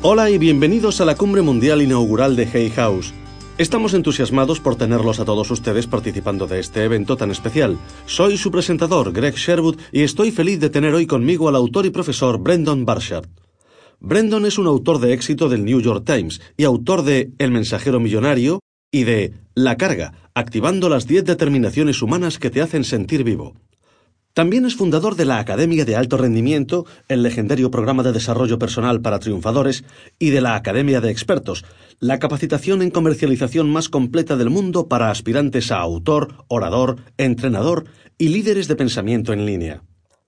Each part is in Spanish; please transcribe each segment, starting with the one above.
Hola y bienvenidos a la Cumbre Mundial Inaugural de Hay House. Estamos entusiasmados por tenerlos a todos ustedes participando de este evento tan especial. Soy su presentador, Greg Sherwood, y estoy feliz de tener hoy conmigo al autor y profesor Brendon Burchard. Brendon es un autor de éxito del New York Times y autor de El mensajero millonario y de La carga, activando las 10 determinaciones humanas que te hacen sentir vivo. También es fundador de la Academia de Alto Rendimiento, el legendario programa de desarrollo personal para triunfadores, y de la Academia de Expertos, la capacitación en comercialización más completa del mundo para aspirantes a autor, orador, entrenador y líderes de pensamiento en línea.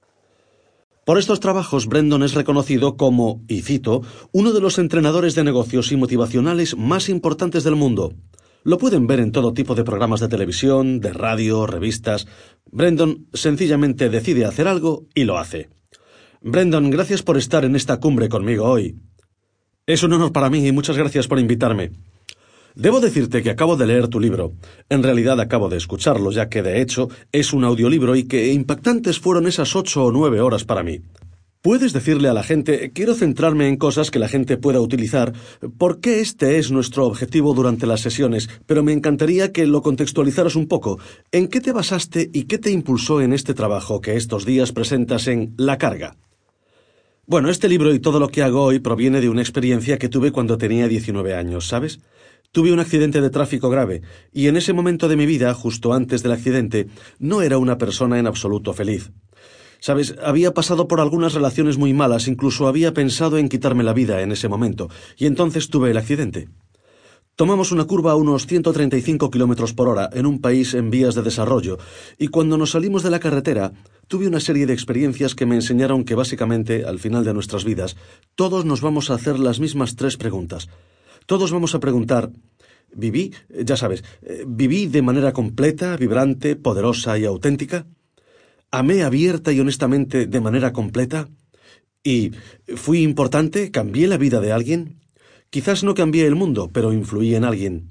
Por estos trabajos, Brendon es reconocido como, y cito, uno de los entrenadores de negocios y motivacionales más importantes del mundo. Lo pueden ver en todo tipo de programas de televisión, de radio, revistas. Brendon sencillamente decide hacer algo y lo hace. Brendon, gracias por estar en esta cumbre conmigo hoy. Es un honor para mí y muchas gracias por invitarme. Debo decirte que acabo de leer tu libro. En realidad acabo de escucharlo, ya que de hecho es un audiolibro y que impactantes fueron esas 8 o 9 horas para mí. Puedes decirle a la gente, quiero centrarme en cosas que la gente pueda utilizar, porque este es nuestro objetivo durante las sesiones, pero me encantaría que lo contextualizaras un poco. ¿En qué te basaste y qué te impulsó en este trabajo que estos días presentas en La carga? Bueno, este libro y todo lo que hago hoy proviene de una experiencia que tuve cuando tenía 19 años, ¿sabes? Tuve un accidente de tráfico grave, y en ese momento de mi vida, justo antes del accidente, no era una persona en absoluto feliz. Sabes, había pasado por algunas relaciones muy malas, incluso había pensado en quitarme la vida en ese momento, y entonces tuve el accidente. Tomamos una curva a unos 135 kilómetros por hora en un país en vías de desarrollo, y cuando nos salimos de la carretera, tuve una serie de experiencias que me enseñaron que básicamente, al final de nuestras vidas, todos nos vamos a hacer las mismas 3 preguntas. Todos vamos a preguntar, ¿viví? Ya sabes, ¿viví de manera completa, vibrante, poderosa y auténtica? ¿Amé abierta y honestamente de manera completa? ¿Y fui importante? ¿Cambié la vida de alguien? Quizás no cambié el mundo, pero influí en alguien.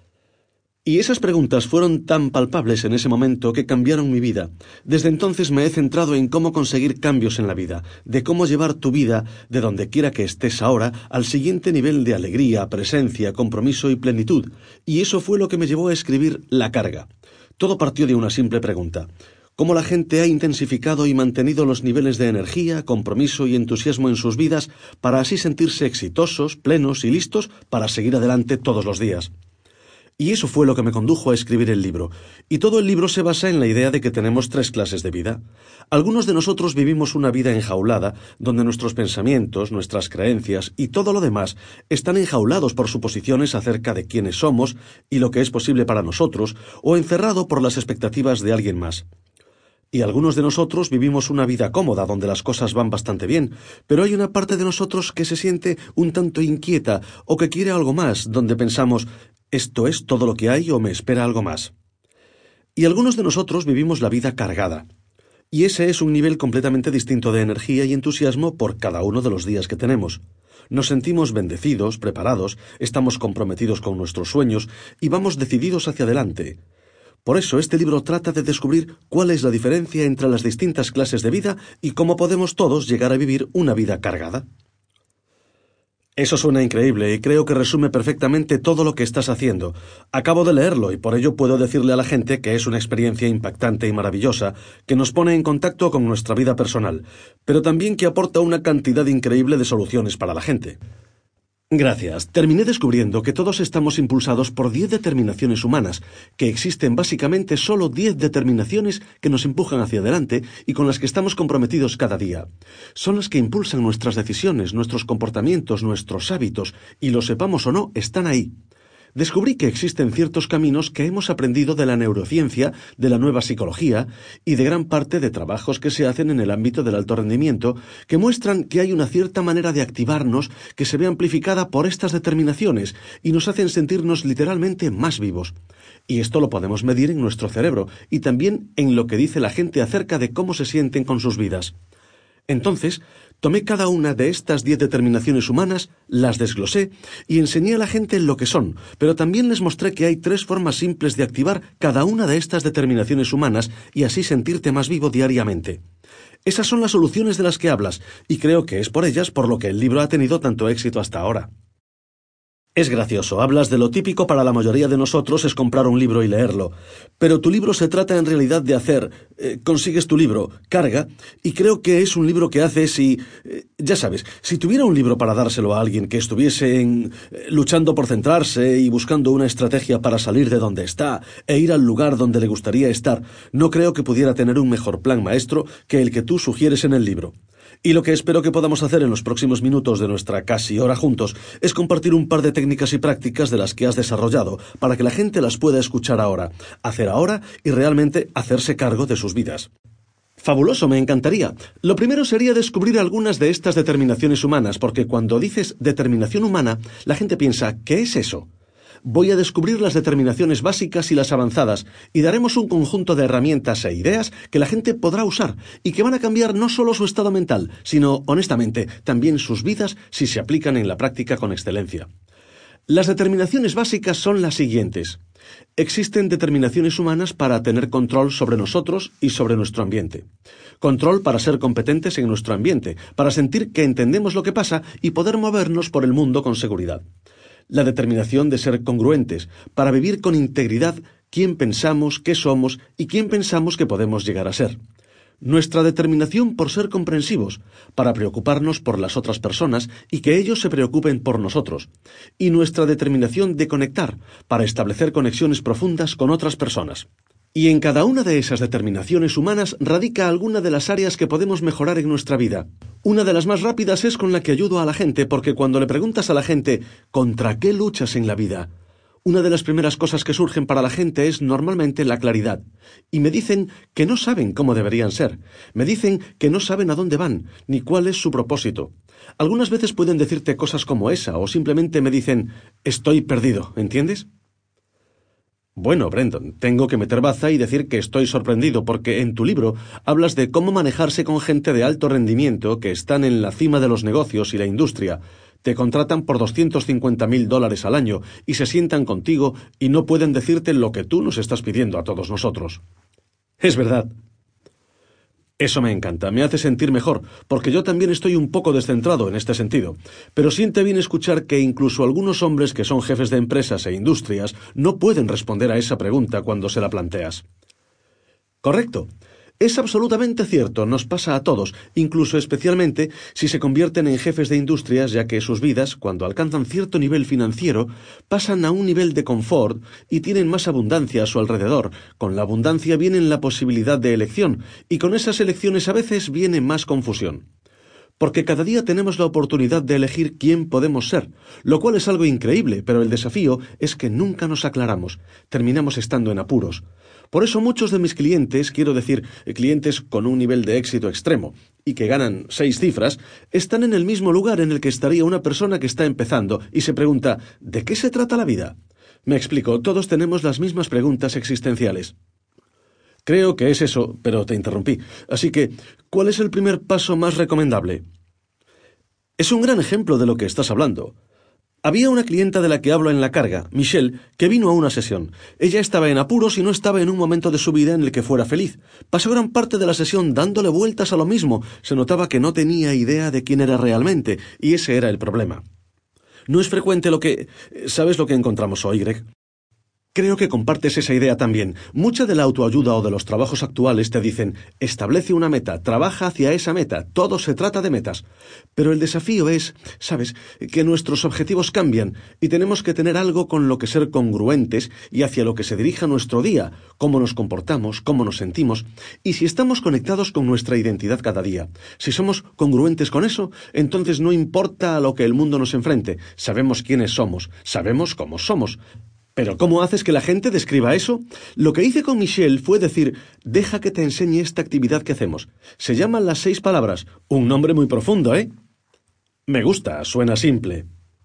Y esas preguntas fueron tan palpables en ese momento que cambiaron mi vida. Desde entonces me he centrado en cómo conseguir cambios en la vida, de cómo llevar tu vida, de donde quiera que estés ahora, al siguiente nivel de alegría, presencia, compromiso y plenitud. Y eso fue lo que me llevó a escribir La carga. Todo partió de una simple pregunta. ¿Cómo la gente ha intensificado y mantenido los niveles de energía, compromiso y entusiasmo en sus vidas para así sentirse exitosos, plenos y listos para seguir adelante todos los días? Y eso fue lo que me condujo a escribir el libro. Y todo el libro se basa en la idea de que tenemos 3 clases de vida. Algunos de nosotros vivimos una vida enjaulada, donde nuestros pensamientos, nuestras creencias y todo lo demás están enjaulados por suposiciones acerca de quiénes somos y lo que es posible para nosotros, o encerrado por las expectativas de alguien más. Y algunos de nosotros vivimos una vida cómoda, donde las cosas van bastante bien, pero hay una parte de nosotros que se siente un tanto inquieta o que quiere algo más, donde pensamos, ¿esto es todo lo que hay o me espera algo más? Y algunos de nosotros vivimos la vida cargada. Y ese es un nivel completamente distinto de energía y entusiasmo por cada uno de los días que tenemos. Nos sentimos bendecidos, preparados, estamos comprometidos con nuestros sueños y vamos decididos hacia adelante. Por eso este libro trata de descubrir cuál es la diferencia entre las distintas clases de vida y cómo podemos todos llegar a vivir una vida cargada. Eso suena increíble y creo que resume perfectamente todo lo que estás haciendo. Acabo de leerlo y por ello puedo decirle a la gente que es una experiencia impactante y maravillosa que nos pone en contacto con nuestra vida personal, pero también que aporta una cantidad increíble de soluciones para la gente. Gracias. Terminé descubriendo que todos estamos impulsados por 10 determinaciones humanas, que existen básicamente solo 10 determinaciones que nos empujan hacia adelante y con las que estamos comprometidos cada día. Son las que impulsan nuestras decisiones, nuestros comportamientos, nuestros hábitos, y lo sepamos o no, están ahí. Descubrí que existen ciertos caminos que hemos aprendido de la neurociencia, de la nueva psicología y de gran parte de trabajos que se hacen en el ámbito del alto rendimiento que muestran que hay una cierta manera de activarnos que se ve amplificada por estas determinaciones y nos hacen sentirnos literalmente más vivos. Y esto lo podemos medir en nuestro cerebro y también en lo que dice la gente acerca de cómo se sienten con sus vidas. Entonces, tomé cada una de estas 10 determinaciones humanas, las desglosé y enseñé a la gente lo que son, pero también les mostré que hay 3 formas simples de activar cada una de estas determinaciones humanas y así sentirte más vivo diariamente. Esas son las soluciones de las que hablas, y creo que es por ellas por lo que el libro ha tenido tanto éxito hasta ahora. Es gracioso, hablas de lo típico para la mayoría de nosotros es comprar un libro y leerlo, pero tu libro se trata en realidad de hacer, consigues tu libro, carga, y creo que es un libro que haces y, ya sabes, si tuviera un libro para dárselo a alguien que estuviese luchando por centrarse y buscando una estrategia para salir de donde está e ir al lugar donde le gustaría estar, no creo que pudiera tener un mejor plan maestro que el que tú sugieres en el libro. Y lo que espero que podamos hacer en los próximos minutos de nuestra casi hora juntos es compartir un par de técnicas y prácticas de las que has desarrollado para que la gente las pueda escuchar ahora, hacer ahora y realmente hacerse cargo de sus vidas. Fabuloso, me encantaría. Lo primero sería descubrir algunas de estas determinaciones humanas, porque cuando dices determinación humana, la gente piensa, ¿qué es eso? Voy a descubrir las determinaciones básicas y las avanzadas, y daremos un conjunto de herramientas e ideas que la gente podrá usar, y que van a cambiar no solo su estado mental, sino, honestamente, también sus vidas si se aplican en la práctica con excelencia. Las determinaciones básicas son las siguientes. Existen determinaciones humanas para tener control sobre nosotros y sobre nuestro ambiente. Control para ser competentes en nuestro ambiente, para sentir que entendemos lo que pasa y poder movernos por el mundo con seguridad. La determinación de ser congruentes, para vivir con integridad quién pensamos que somos y quién pensamos que podemos llegar a ser. Nuestra determinación por ser comprensivos, para preocuparnos por las otras personas y que ellos se preocupen por nosotros. Y nuestra determinación de conectar, para establecer conexiones profundas con otras personas. Y en cada una de esas determinaciones humanas radica alguna de las áreas que podemos mejorar en nuestra vida. Una de las más rápidas es con la que ayudo a la gente, porque cuando le preguntas a la gente ¿contra qué luchas en la vida?, una de las primeras cosas que surgen para la gente es normalmente la claridad. Y me dicen que no saben cómo deberían ser. Me dicen que no saben a dónde van, ni cuál es su propósito. Algunas veces pueden decirte cosas como esa, o simplemente me dicen estoy perdido, ¿entiendes? Bueno, Brendan, tengo que meter baza y decir que estoy sorprendido porque en tu libro hablas de cómo manejarse con gente de alto rendimiento que están en la cima de los negocios y la industria. Te contratan por $250,000 al año y se sientan contigo y no pueden decirte lo que tú nos estás pidiendo a todos nosotros. Es verdad. Eso me encanta, me hace sentir mejor, porque yo también estoy un poco descentrado en este sentido. Pero siente bien escuchar que incluso algunos hombres que son jefes de empresas e industrias no pueden responder a esa pregunta cuando se la planteas. Correcto. Es absolutamente cierto, nos pasa a todos, incluso especialmente si se convierten en jefes de industrias, ya que sus vidas, cuando alcanzan cierto nivel financiero, pasan a un nivel de confort y tienen más abundancia a su alrededor. Con la abundancia viene la posibilidad de elección, y con esas elecciones a veces viene más confusión. Porque cada día tenemos la oportunidad de elegir quién podemos ser, lo cual es algo increíble, pero el desafío es que nunca nos aclaramos, terminamos estando en apuros. Por eso muchos de mis clientes, quiero decir, clientes con un nivel de éxito extremo y que ganan 6 cifras, están en el mismo lugar en el que estaría una persona que está empezando y se pregunta ¿de qué se trata la vida? Me explico, todos tenemos las mismas preguntas existenciales. Creo que es eso, pero te interrumpí. Así que, ¿cuál es el primer paso más recomendable? Es un gran ejemplo de lo que estás hablando. Había una clienta de la que hablo en la carga, Michelle, que vino a una sesión. Ella estaba en apuros y no estaba en un momento de su vida en el que fuera feliz. Pasó gran parte de la sesión dándole vueltas a lo mismo. Se notaba que no tenía idea de quién era realmente, y ese era el problema. No es frecuente ¿Sabes lo que encontramos hoy, Greg? Creo que compartes esa idea también. Mucha de la autoayuda o de los trabajos actuales te dicen, establece una meta, trabaja hacia esa meta, todo se trata de metas. Pero el desafío es, ¿sabes?, que nuestros objetivos cambian y tenemos que tener algo con lo que ser congruentes y hacia lo que se dirija nuestro día, cómo nos comportamos, cómo nos sentimos, y si estamos conectados con nuestra identidad cada día. Si somos congruentes con eso, entonces no importa a lo que el mundo nos enfrente, sabemos quiénes somos, sabemos cómo somos. ¿Pero cómo haces que la gente describa eso? Lo que hice con Michelle fue decir, deja que te enseñe esta actividad que hacemos. Se llaman las 6 palabras. Un nombre muy profundo, ¿eh? Me gusta, suena simple.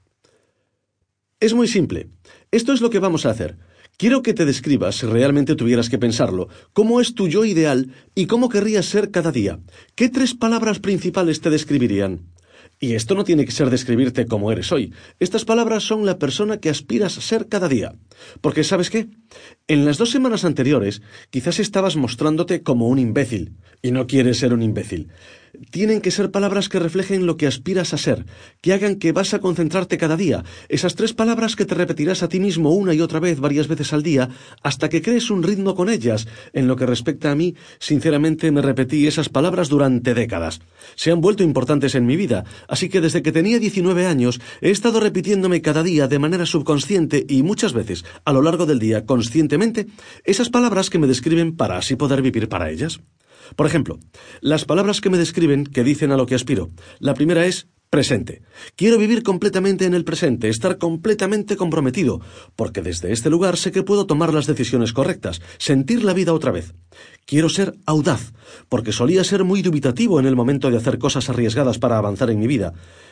Es muy simple. Esto es lo que vamos a hacer. Quiero que te describas, si realmente tuvieras que pensarlo, cómo es tu yo ideal y cómo querrías ser cada día. ¿Qué 3 palabras principales te describirían? Y esto no tiene que ser describirte como eres hoy. Estas palabras son la persona que aspiras a ser cada día. Porque, ¿sabes qué? En las 2 semanas anteriores, quizás estabas mostrándote como un imbécil, y no quieres ser un imbécil. Tienen que ser palabras que reflejen lo que aspiras a ser, que hagan que vas a concentrarte cada día. Esas 3 palabras que te repetirás a ti mismo una y otra vez, varias veces al día, hasta que crees un ritmo con ellas. En lo que respecta a mí, sinceramente me repetí esas palabras durante décadas. Se han vuelto importantes en mi vida, así que desde que tenía 19 años he estado repitiéndome cada día de manera subconsciente y muchas veces, a lo largo del día, conscientemente, esas palabras que me describen para así poder vivir para ellas. Por ejemplo, las palabras que me describen, que dicen a lo que aspiro. La primera es presente. Quiero vivir completamente en el presente, estar completamente comprometido, porque desde este lugar sé que puedo tomar las decisiones correctas, sentir la vida otra vez. Quiero ser audaz, porque solía ser muy dubitativo en el momento de hacer cosas arriesgadas para avanzar en mi vida.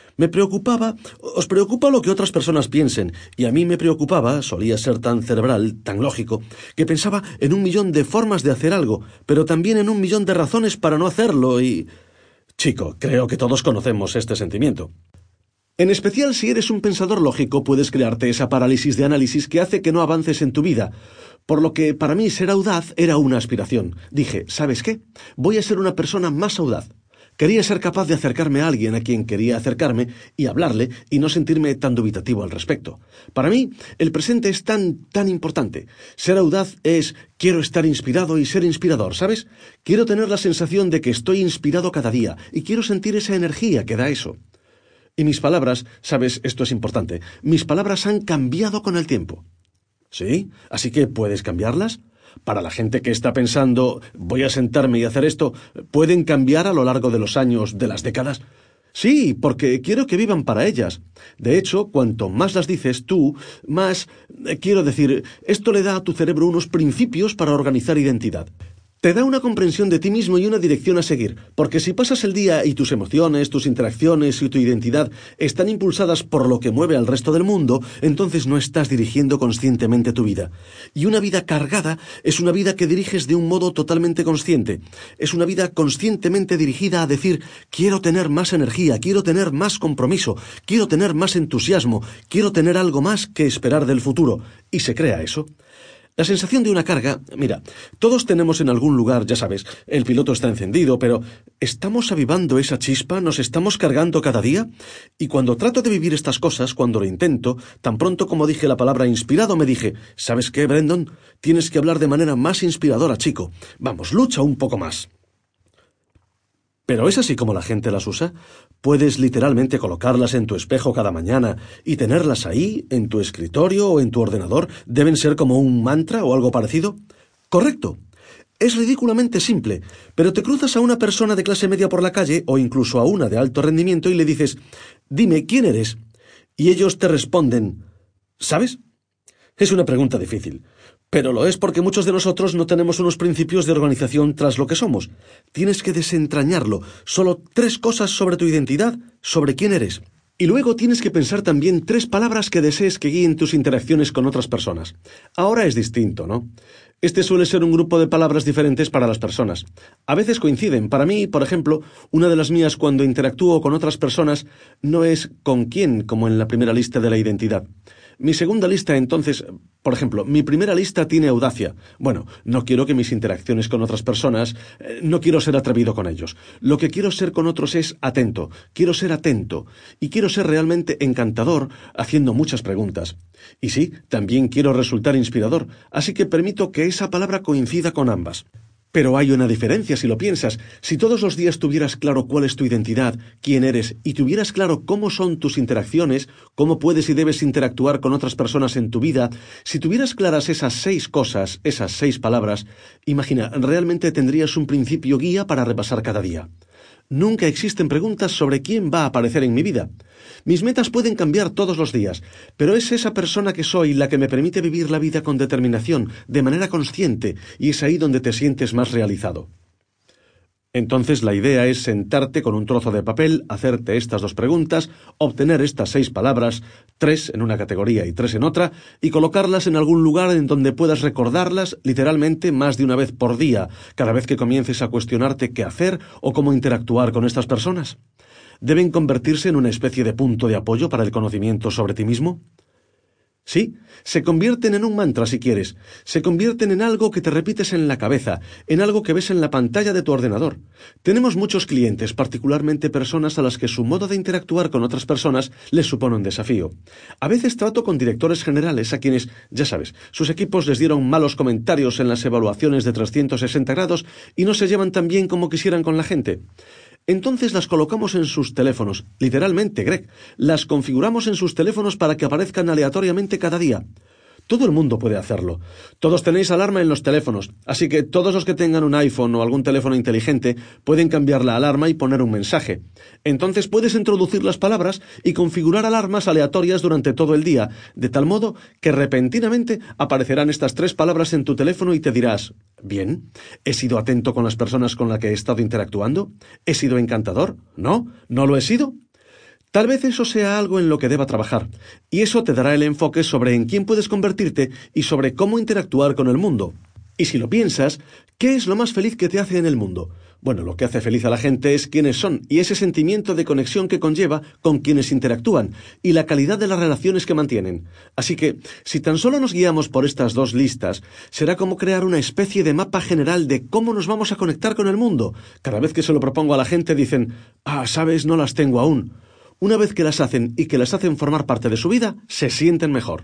Os preocupa lo que otras personas piensen, y a mí me preocupaba, solía ser tan cerebral, tan lógico, que pensaba en 1.000.000 de formas de hacer algo, pero también en 1.000.000 de razones para no hacerlo y... Chico, creo que todos conocemos este sentimiento. En especial si eres un pensador lógico, puedes crearte esa parálisis de análisis que hace que no avances en tu vida. Por lo que para mí ser audaz era una aspiración. Dije, ¿sabes qué? Voy a ser una persona más audaz. Quería ser capaz de acercarme a alguien a quien quería acercarme y hablarle y no sentirme tan dubitativo al respecto. Para mí, el presente es tan importante. Ser audaz es, quiero estar inspirado y ser inspirador, ¿sabes? Quiero tener la sensación de que estoy inspirado cada día y quiero sentir esa energía que da eso. Y mis palabras, ¿sabes? Esto es importante. Mis palabras han cambiado con el tiempo. ¿Sí? ¿Así que puedes cambiarlas? Para la gente que está pensando, voy a sentarme y hacer esto, ¿pueden cambiar a lo largo de los años, de las décadas? Sí, porque quiero que vivan para ellas. De hecho, cuanto más las dices tú, más... quiero decir, esto le da a tu cerebro unos principios para organizar identidad. Te da una comprensión de ti mismo y una dirección a seguir, porque si pasas el día y tus emociones, tus interacciones y tu identidad están impulsadas por lo que mueve al resto del mundo, entonces no estás dirigiendo conscientemente tu vida. Y una vida cargada es una vida que diriges de un modo totalmente consciente. Es una vida conscientemente dirigida a decir, quiero tener más energía, quiero tener más compromiso, quiero tener más entusiasmo, quiero tener algo más que esperar del futuro. Y se crea eso. La sensación de una carga, mira, todos tenemos en algún lugar, ya sabes, el piloto está encendido, pero ¿estamos avivando esa chispa? ¿Nos estamos cargando cada día? Y cuando trato de vivir estas cosas, cuando lo intento, tan pronto como dije la palabra inspirado, me dije, ¿sabes qué, Brendan? Tienes que hablar de manera más inspiradora, chico. Vamos, lucha un poco más. ¿Pero es así como la gente las usa? ¿Puedes literalmente colocarlas en tu espejo cada mañana y tenerlas ahí, en tu escritorio o en tu ordenador? ¿Deben ser como un mantra o algo parecido? Correcto. Es ridículamente simple, pero te cruzas a una persona de clase media por la calle o incluso a una de alto rendimiento y le dices, dime, ¿quién eres? Y ellos te responden, ¿sabes? Es una pregunta difícil. Pero lo es porque muchos de nosotros no tenemos unos principios de organización tras lo que somos. Tienes que desentrañarlo. Solo 3 cosas sobre tu identidad, sobre quién eres. Y luego tienes que pensar también 3 palabras que desees que guíen tus interacciones con otras personas. Ahora es distinto, ¿no? Este suele ser un grupo de palabras diferentes para las personas. A veces coinciden. Para mí, por ejemplo, una de las mías cuando interactúo con otras personas no es con quién, como en la primera lista de la identidad. Mi segunda lista, entonces, por ejemplo, mi primera lista tiene audacia. Bueno, no quiero que mis interacciones con otras personas, no quiero ser atrevido con ellos. Lo que quiero ser con otros es atento. Quiero ser atento. Y quiero ser realmente encantador, haciendo muchas preguntas. Y sí, también quiero resultar inspirador, así que permito que esa palabra coincida con ambas. Pero hay una diferencia si lo piensas. Si todos los días tuvieras claro cuál es tu identidad, quién eres, y tuvieras claro cómo son tus interacciones, cómo puedes y debes interactuar con otras personas en tu vida, si tuvieras claras esas 6 cosas, esas 6 palabras, imagina, realmente tendrías un principio guía para repasar cada día. Nunca existen preguntas sobre quién va a aparecer en mi vida. Mis metas pueden cambiar todos los días, pero es esa persona que soy la que me permite vivir la vida con determinación, de manera consciente, y es ahí donde te sientes más realizado. Entonces la idea es sentarte con un trozo de papel, hacerte estas 2 preguntas, obtener estas 6 palabras, 3 en una categoría y 3 en otra, y colocarlas en algún lugar en donde puedas recordarlas literalmente más de una vez por día, cada vez que comiences a cuestionarte qué hacer o cómo interactuar con estas personas. ¿Deben convertirse en una especie de punto de apoyo para el conocimiento sobre ti mismo? Sí, se convierten en un mantra si quieres, se convierten en algo que te repites en la cabeza, en algo que ves en la pantalla de tu ordenador. Tenemos muchos clientes, particularmente personas a las que su modo de interactuar con otras personas les supone un desafío. A veces trato con directores generales a quienes, ya sabes, sus equipos les dieron malos comentarios en las evaluaciones de 360 grados y no se llevan tan bien como quisieran con la gente. Entonces las colocamos en sus teléfonos, literalmente, Greg, las configuramos en sus teléfonos para que aparezcan aleatoriamente cada día. Todo el mundo puede hacerlo. Todos tenéis alarma en los teléfonos, así que todos los que tengan un iPhone o algún teléfono inteligente pueden cambiar la alarma y poner un mensaje. Entonces puedes introducir las palabras y configurar alarmas aleatorias durante todo el día, de tal modo que repentinamente aparecerán estas 3 palabras en tu teléfono y te dirás: «Bien, ¿he sido atento con las personas con las que he estado interactuando? ¿He sido encantador? ¿No? ¿No lo he sido?». Tal vez eso sea algo en lo que deba trabajar, y eso te dará el enfoque sobre en quién puedes convertirte y sobre cómo interactuar con el mundo. Y si lo piensas, ¿qué es lo más feliz que te hace en el mundo? Bueno, lo que hace feliz a la gente es quiénes son y ese sentimiento de conexión que conlleva con quienes interactúan y la calidad de las relaciones que mantienen. Así que, si tan solo nos guiamos por estas 2 listas, será como crear una especie de mapa general de cómo nos vamos a conectar con el mundo. Cada vez que se lo propongo a la gente dicen: ¿sabes? No las tengo aún. Una vez que las hacen y que las hacen formar parte de su vida, se sienten mejor.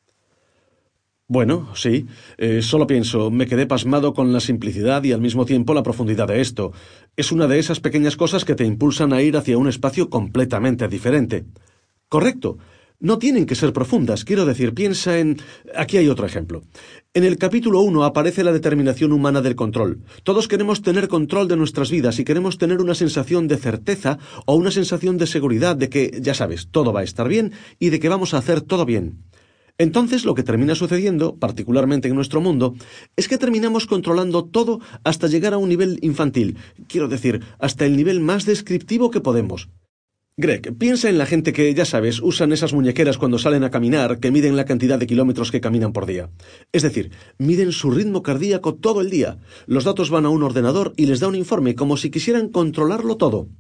Bueno, sí, solo pienso, me quedé pasmado con la simplicidad y al mismo tiempo la profundidad de esto. Es una de esas pequeñas cosas que te impulsan a ir hacia un espacio completamente diferente. Correcto. No tienen que ser profundas, quiero decir, piensa en... Aquí hay otro ejemplo. En el capítulo 1 aparece la determinación humana del control. Todos queremos tener control de nuestras vidas y queremos tener una sensación de certeza o una sensación de seguridad de que, ya sabes, todo va a estar bien y de que vamos a hacer todo bien. Entonces lo que termina sucediendo, particularmente en nuestro mundo, es que terminamos controlando todo hasta llegar a un nivel infantil, quiero decir, hasta el nivel más descriptivo que podemos. Greg, piensa en la gente que, ya sabes, usan esas muñequeras cuando salen a caminar, que miden la cantidad de kilómetros que caminan por día. Es decir, miden su ritmo cardíaco todo el día. Los datos van a un ordenador y les da un informe, como si quisieran controlarlo todo.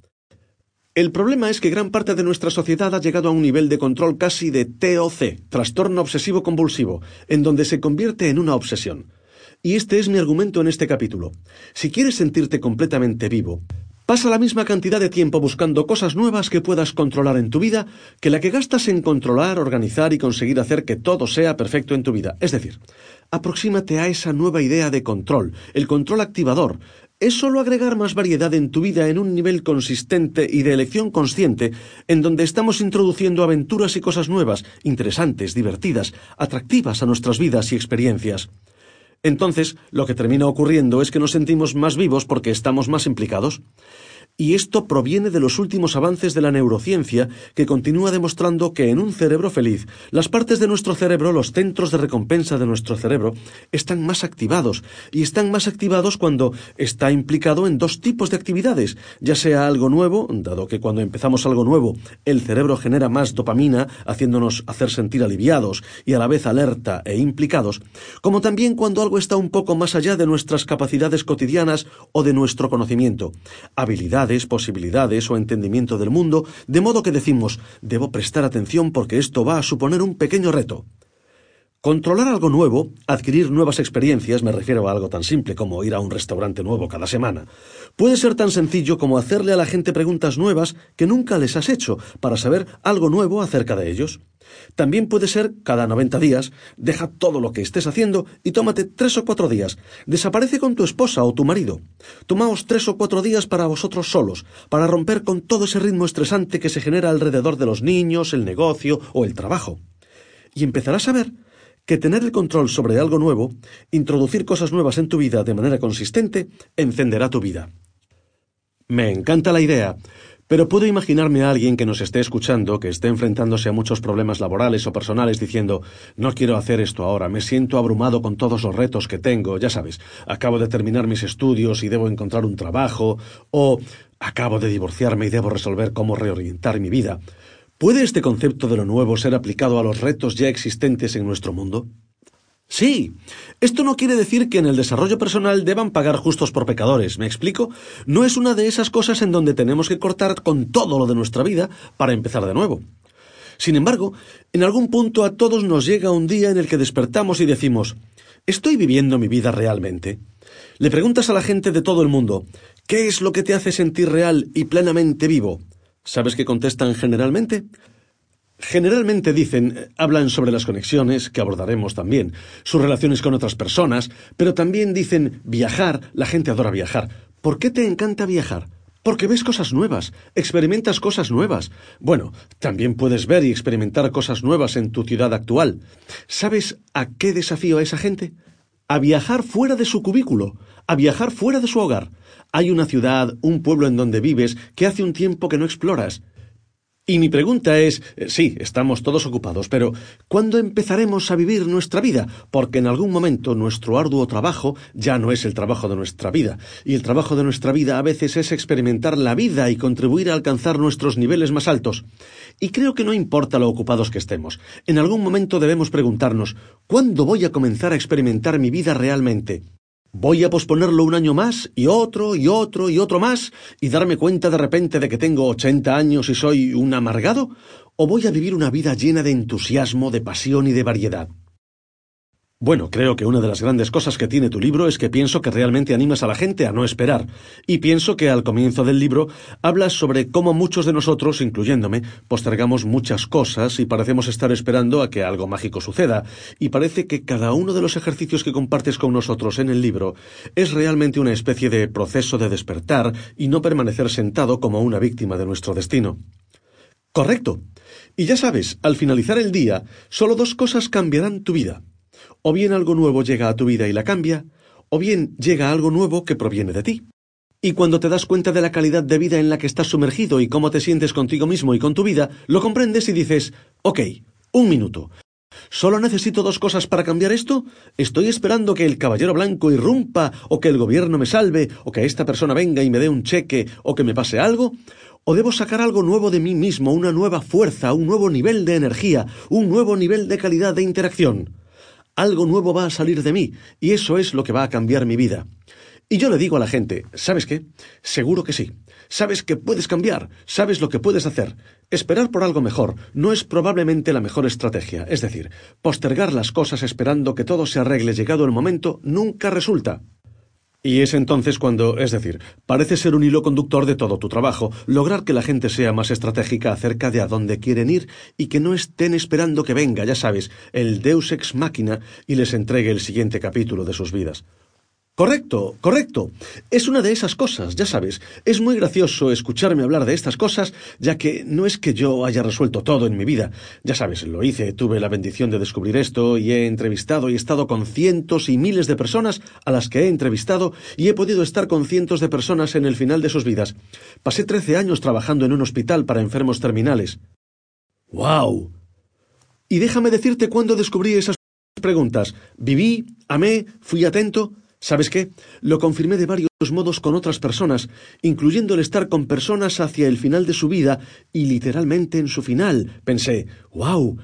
El problema es que gran parte de nuestra sociedad ha llegado a un nivel de control casi de TOC, trastorno obsesivo compulsivo, en donde se convierte en una obsesión. Y este es mi argumento en este capítulo. Si quieres sentirte completamente vivo, pasa la misma cantidad de tiempo buscando cosas nuevas que puedas controlar en tu vida que la que gastas en controlar, organizar y conseguir hacer que todo sea perfecto en tu vida. Es decir, aproxímate a esa nueva idea de control, el control activador. Es solo agregar más variedad en tu vida en un nivel consistente y de elección consciente, en donde estamos introduciendo aventuras y cosas nuevas, interesantes, divertidas, atractivas a nuestras vidas y experiencias. Entonces, lo que termina ocurriendo es que nos sentimos más vivos porque estamos más implicados. Y esto proviene de los últimos avances de la neurociencia, que continúa demostrando que en un cerebro feliz, las partes de nuestro cerebro, los centros de recompensa de nuestro cerebro, están más activados, y están más activados cuando está implicado en 2 tipos de actividades, ya sea algo nuevo, dado que cuando empezamos algo nuevo, el cerebro genera más dopamina, haciéndonos hacer sentir aliviados y a la vez alerta e implicados, como también cuando algo está un poco más allá de nuestras capacidades cotidianas o de nuestro conocimiento, habilidades, posibilidades o entendimiento del mundo, de modo que decimos, debo prestar atención porque esto va a suponer un pequeño reto. Controlar algo nuevo, adquirir nuevas experiencias, me refiero a algo tan simple como ir a un restaurante nuevo cada semana, puede ser tan sencillo como hacerle a la gente preguntas nuevas que nunca les has hecho para saber algo nuevo acerca de ellos. También puede ser, cada 90 días, deja todo lo que estés haciendo y tómate 3 o 4 días. Desaparece con tu esposa o tu marido. Tomaos 3 o 4 días para vosotros solos, para romper con todo ese ritmo estresante que se genera alrededor de los niños, el negocio o el trabajo. Y empezarás a ver que tener el control sobre algo nuevo, introducir cosas nuevas en tu vida de manera consistente, encenderá tu vida. Me encanta la idea. Pero puedo imaginarme a alguien que nos esté escuchando, que esté enfrentándose a muchos problemas laborales o personales, diciendo, no quiero hacer esto ahora, me siento abrumado con todos los retos que tengo, ya sabes, acabo de terminar mis estudios y debo encontrar un trabajo, o acabo de divorciarme y debo resolver cómo reorientar mi vida. ¿Puede este concepto de lo nuevo ser aplicado a los retos ya existentes en nuestro mundo? Sí, esto no quiere decir que en el desarrollo personal deban pagar justos por pecadores, ¿me explico? No es una de esas cosas en donde tenemos que cortar con todo lo de nuestra vida para empezar de nuevo. Sin embargo, en algún punto a todos nos llega un día en el que despertamos y decimos, ¿estoy viviendo mi vida realmente? Le preguntas a la gente de todo el mundo, ¿qué es lo que te hace sentir real y plenamente vivo? ¿Sabes qué contestan generalmente? Generalmente hablan sobre las conexiones, que abordaremos también, sus relaciones con otras personas, pero también dicen viajar, la gente adora viajar. ¿Por qué te encanta viajar? Porque ves cosas nuevas, experimentas cosas nuevas. Bueno, también puedes ver y experimentar cosas nuevas en tu ciudad actual. ¿Sabes a qué desafío a esa gente? A viajar fuera de su cubículo, a viajar fuera de su hogar. Hay una ciudad, un pueblo en donde vives que hace un tiempo que no exploras. Y mi pregunta es, sí, estamos todos ocupados, pero ¿cuándo empezaremos a vivir nuestra vida? Porque en algún momento nuestro arduo trabajo ya no es el trabajo de nuestra vida, y el trabajo de nuestra vida a veces es experimentar la vida y contribuir a alcanzar nuestros niveles más altos. Y creo que no importa lo ocupados que estemos, en algún momento debemos preguntarnos, ¿cuándo voy a comenzar a experimentar mi vida realmente? ¿Voy a posponerlo un año más, y otro, y otro, y otro más, y darme cuenta de repente de que tengo 80 años y soy un amargado? ¿O voy a vivir una vida llena de entusiasmo, de pasión y de variedad? Bueno, creo que una de las grandes cosas que tiene tu libro es que pienso que realmente animas a la gente a no esperar. Y pienso que al comienzo del libro hablas sobre cómo muchos de nosotros, incluyéndome, postergamos muchas cosas y parecemos estar esperando a que algo mágico suceda. Y parece que cada uno de los ejercicios que compartes con nosotros en el libro es realmente una especie de proceso de despertar y no permanecer sentado como una víctima de nuestro destino. Correcto. Y ya sabes, al finalizar el día, solo dos cosas cambiarán tu vida. O bien algo nuevo llega a tu vida y la cambia, o bien llega algo nuevo que proviene de ti. Y cuando te das cuenta de la calidad de vida en la que estás sumergido y cómo te sientes contigo mismo y con tu vida, lo comprendes y dices, ok, un minuto. ¿Solo necesito dos cosas para cambiar esto? ¿Estoy esperando que el caballero blanco irrumpa, o que el gobierno me salve, o que esta persona venga y me dé un cheque, o que me pase algo? ¿O debo sacar algo nuevo de mí mismo, una nueva fuerza, un nuevo nivel de energía, un nuevo nivel de calidad de interacción? Algo nuevo va a salir de mí, y eso es lo que va a cambiar mi vida. Y yo le digo a la gente, ¿sabes qué? Seguro que sí. Sabes que puedes cambiar, sabes lo que puedes hacer. Esperar por algo mejor no es probablemente la mejor estrategia, es decir, postergar las cosas esperando que todo se arregle llegado el momento nunca resulta. Y es entonces cuando, es decir, parece ser un hilo conductor de todo tu trabajo, lograr que la gente sea más estratégica acerca de a dónde quieren ir y que no estén esperando que venga, ya sabes, el Deus ex machina y les entregue el siguiente capítulo de sus vidas. Correcto, correcto. Es una de esas cosas, ya sabes. Es muy gracioso escucharme hablar de estas cosas, ya que no es que yo haya resuelto todo en mi vida. Ya sabes, lo hice, tuve la bendición de descubrir esto y he entrevistado y he estado con cientos y miles de personas a las que he entrevistado y he podido estar con cientos de personas en el final de sus vidas. Pasé 13 años trabajando en un hospital para enfermos terminales. ¡Guau! Y déjame decirte cuándo descubrí esas preguntas. Viví, amé, fui atento. ¿Sabes qué? Lo confirmé de varios modos con otras personas, incluyendo el estar con personas hacia el final de su vida y literalmente en su final. Pensé, ¡wow!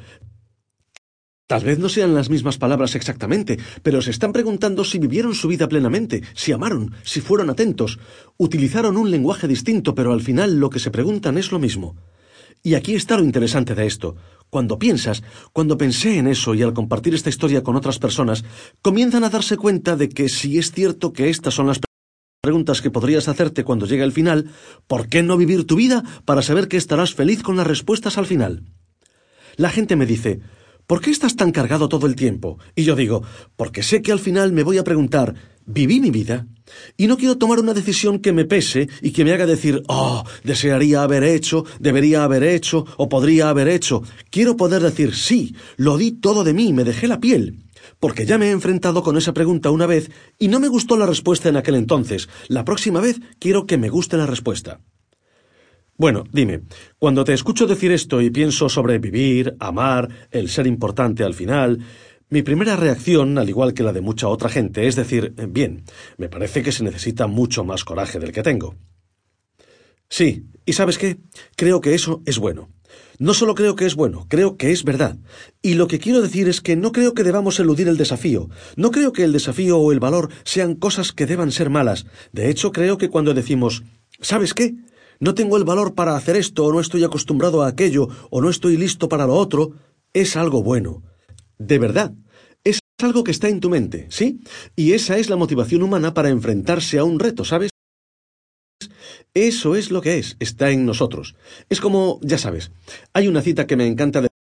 Tal vez no sean las mismas palabras exactamente, pero se están preguntando si vivieron su vida plenamente, si amaron, si fueron atentos. Utilizaron un lenguaje distinto, pero al final lo que se preguntan es lo mismo. Y aquí está lo interesante de esto. Cuando pensé en eso y al compartir esta historia con otras personas, comienzan a darse cuenta de que si es cierto que estas son las preguntas que podrías hacerte cuando llegue el final, ¿por qué no vivir tu vida para saber que estarás feliz con las respuestas al final? La gente me dice, ¿por qué estás tan cargado todo el tiempo? Y yo digo, porque sé que al final me voy a preguntar, ¿viví mi vida? Y no quiero tomar una decisión que me pese y que me haga decir, desearía haber hecho, debería haber hecho o podría haber hecho. Quiero poder decir, sí, lo di todo de mí, me dejé la piel. Porque ya me he enfrentado con esa pregunta una vez y no me gustó la respuesta en aquel entonces. La próxima vez quiero que me guste la respuesta. Bueno, dime, cuando te escucho decir esto y pienso sobre vivir, amar, el ser importante al final, mi primera reacción, al igual que la de mucha otra gente, es decir, bien, me parece que se necesita mucho más coraje del que tengo. Sí, ¿y sabes qué? Creo que eso es bueno. No solo creo que es bueno, creo que es verdad. Y lo que quiero decir es que no creo que debamos eludir el desafío. No creo que el desafío o el valor sean cosas que deban ser malas. De hecho, creo que cuando decimos, ¿sabes qué? No tengo el valor para hacer esto, o no estoy acostumbrado a aquello, o no estoy listo para lo otro, es algo bueno. De verdad. Es algo que está en tu mente, ¿sí? Y esa es la motivación humana para enfrentarse a un reto, ¿sabes? Eso es lo que es, está en nosotros. Es como, ya sabes, hay una cita que me encanta de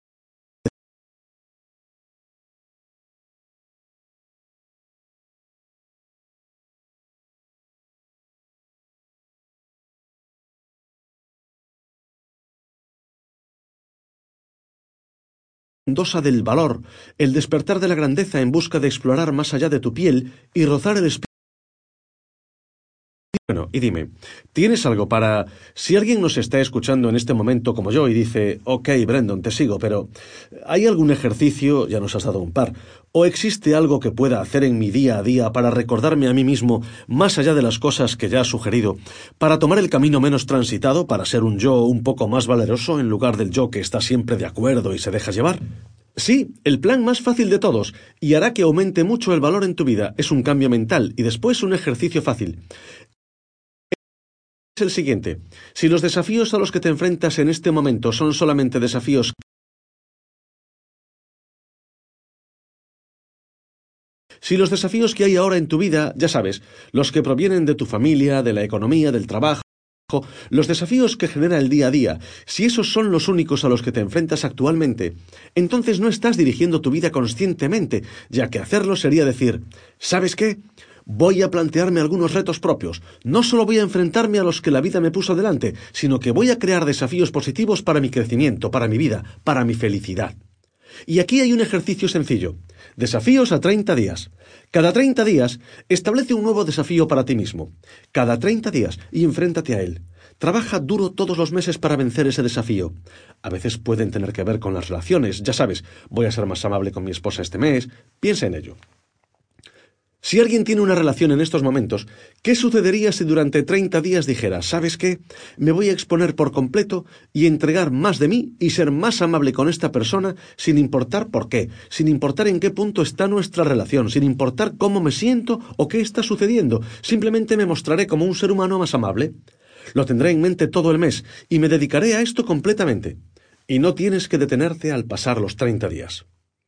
Mendoza del valor, el despertar de la grandeza en busca de explorar más allá de tu piel y rozar el espíritu. Bueno, y dime, ¿tienes algo para... Si alguien nos está escuchando en este momento como yo y dice, ok, Brendan, te sigo, pero ¿hay algún ejercicio, ya nos has dado un par, o existe algo que pueda hacer en mi día a día para recordarme a mí mismo, más allá de las cosas que ya has sugerido, para tomar el camino menos transitado, para ser un yo un poco más valeroso en lugar del yo que está siempre de acuerdo y se deja llevar? Sí, el plan más fácil de todos, y hará que aumente mucho el valor en tu vida, es un cambio mental y después un ejercicio fácil. Es el siguiente. Si los desafíos a los que te enfrentas en este momento son solamente desafíos, si los desafíos que hay ahora en tu vida, ya sabes, los que provienen de tu familia, de la economía, del trabajo, los desafíos que genera el día a día, si esos son los únicos a los que te enfrentas actualmente, entonces no estás dirigiendo tu vida conscientemente, ya que hacerlo sería decir, ¿sabes qué? Voy a plantearme algunos retos propios. No solo voy a enfrentarme a los que la vida me puso delante, sino que voy a crear desafíos positivos para mi crecimiento, para mi vida, para mi felicidad. Y aquí hay un ejercicio sencillo. Desafíos a 30 días. Cada 30 días, establece un nuevo desafío para ti mismo. Cada 30 días y enfréntate a él. Trabaja duro todos los meses para vencer ese desafío. A veces pueden tener que ver con las relaciones. Ya sabes, voy a ser más amable con mi esposa este mes. Piensa en ello. Si alguien tiene una relación en estos momentos, ¿qué sucedería si durante 30 días dijera, ¿sabes qué? Me voy a exponer por completo y entregar más de mí y ser más amable con esta persona sin importar por qué, sin importar en qué punto está nuestra relación, sin importar cómo me siento o qué está sucediendo, simplemente me mostraré como un ser humano más amable. Lo tendré en mente todo el mes y me dedicaré a esto completamente. Y no tienes que detenerte al pasar los 30 días.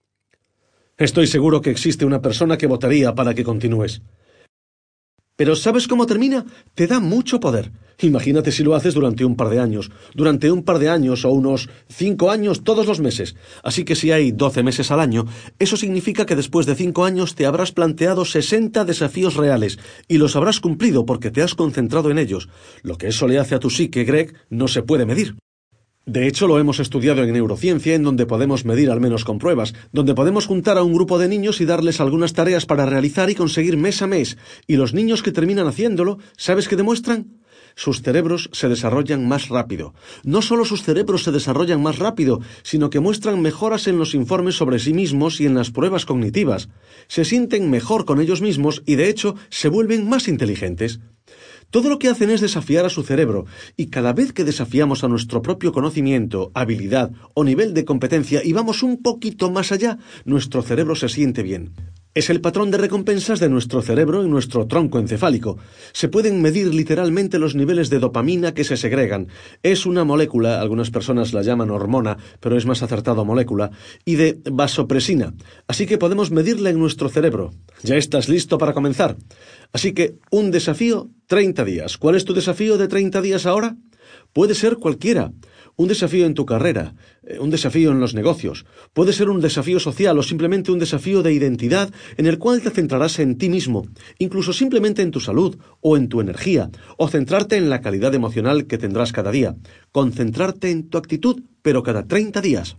Estoy seguro que existe una persona que votaría para que continúes. Pero ¿sabes cómo termina? Te da mucho poder. Imagínate si lo haces durante un par de años o unos 5 años todos los meses. Así que si hay 12 meses al año, eso significa que después de 5 años te habrás planteado 60 desafíos reales y los habrás cumplido porque te has concentrado en ellos. Lo que eso le hace a tu psique, Greg, no se puede medir. De hecho, lo hemos estudiado en neurociencia, en donde podemos medir al menos con pruebas, donde podemos juntar a un grupo de niños y darles algunas tareas para realizar y conseguir mes a mes. Y los niños que terminan haciéndolo, ¿sabes qué demuestran? Sus cerebros se desarrollan más rápido. No solo sus cerebros se desarrollan más rápido, sino que muestran mejoras en los informes sobre sí mismos y en las pruebas cognitivas. Se sienten mejor con ellos mismos y, de hecho, se vuelven más inteligentes. Todo lo que hacen es desafiar a su cerebro, y cada vez que desafiamos a nuestro propio conocimiento, habilidad o nivel de competencia y vamos un poquito más allá, nuestro cerebro se siente bien. Es el patrón de recompensas de nuestro cerebro y nuestro tronco encefálico. Se pueden medir literalmente los niveles de dopamina que se segregan. Es una molécula, algunas personas la llaman hormona, pero es más acertado molécula, y de vasopresina. Así que podemos medirla en nuestro cerebro. ¿Ya estás listo para comenzar? Así que, un desafío, 30 días. ¿Cuál es tu desafío de 30 días ahora? Puede ser cualquiera. Un desafío en tu carrera, un desafío en los negocios. Puede ser un desafío social o simplemente un desafío de identidad en el cual te centrarás en ti mismo, incluso simplemente en tu salud o en tu energía, o centrarte en la calidad emocional que tendrás cada día. Concentrarte en tu actitud, pero cada 30 días.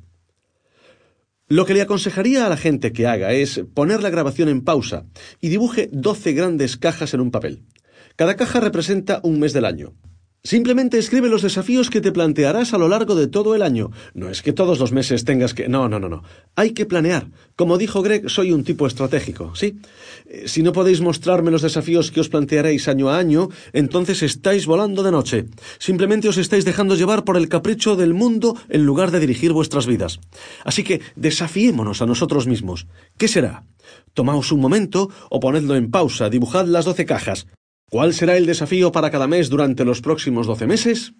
Lo que le aconsejaría a la gente que haga es poner la grabación en pausa y dibuje 12 grandes cajas en un papel. Cada caja representa un mes del año. Simplemente escribe los desafíos que te plantearás a lo largo de todo el año. No es que todos los meses tengas que... No. Hay que planear. Como dijo Greg, soy un tipo estratégico, ¿sí? Si no podéis mostrarme los desafíos que os plantearéis año a año, entonces estáis volando de noche. Simplemente os estáis dejando llevar por el capricho del mundo en lugar de dirigir vuestras vidas. Así que desafiémonos a nosotros mismos. ¿Qué será? Tomaos un momento o ponedlo en pausa, dibujad las 12 cajas. ¿Cuál será el desafío para cada mes durante los próximos 12 meses?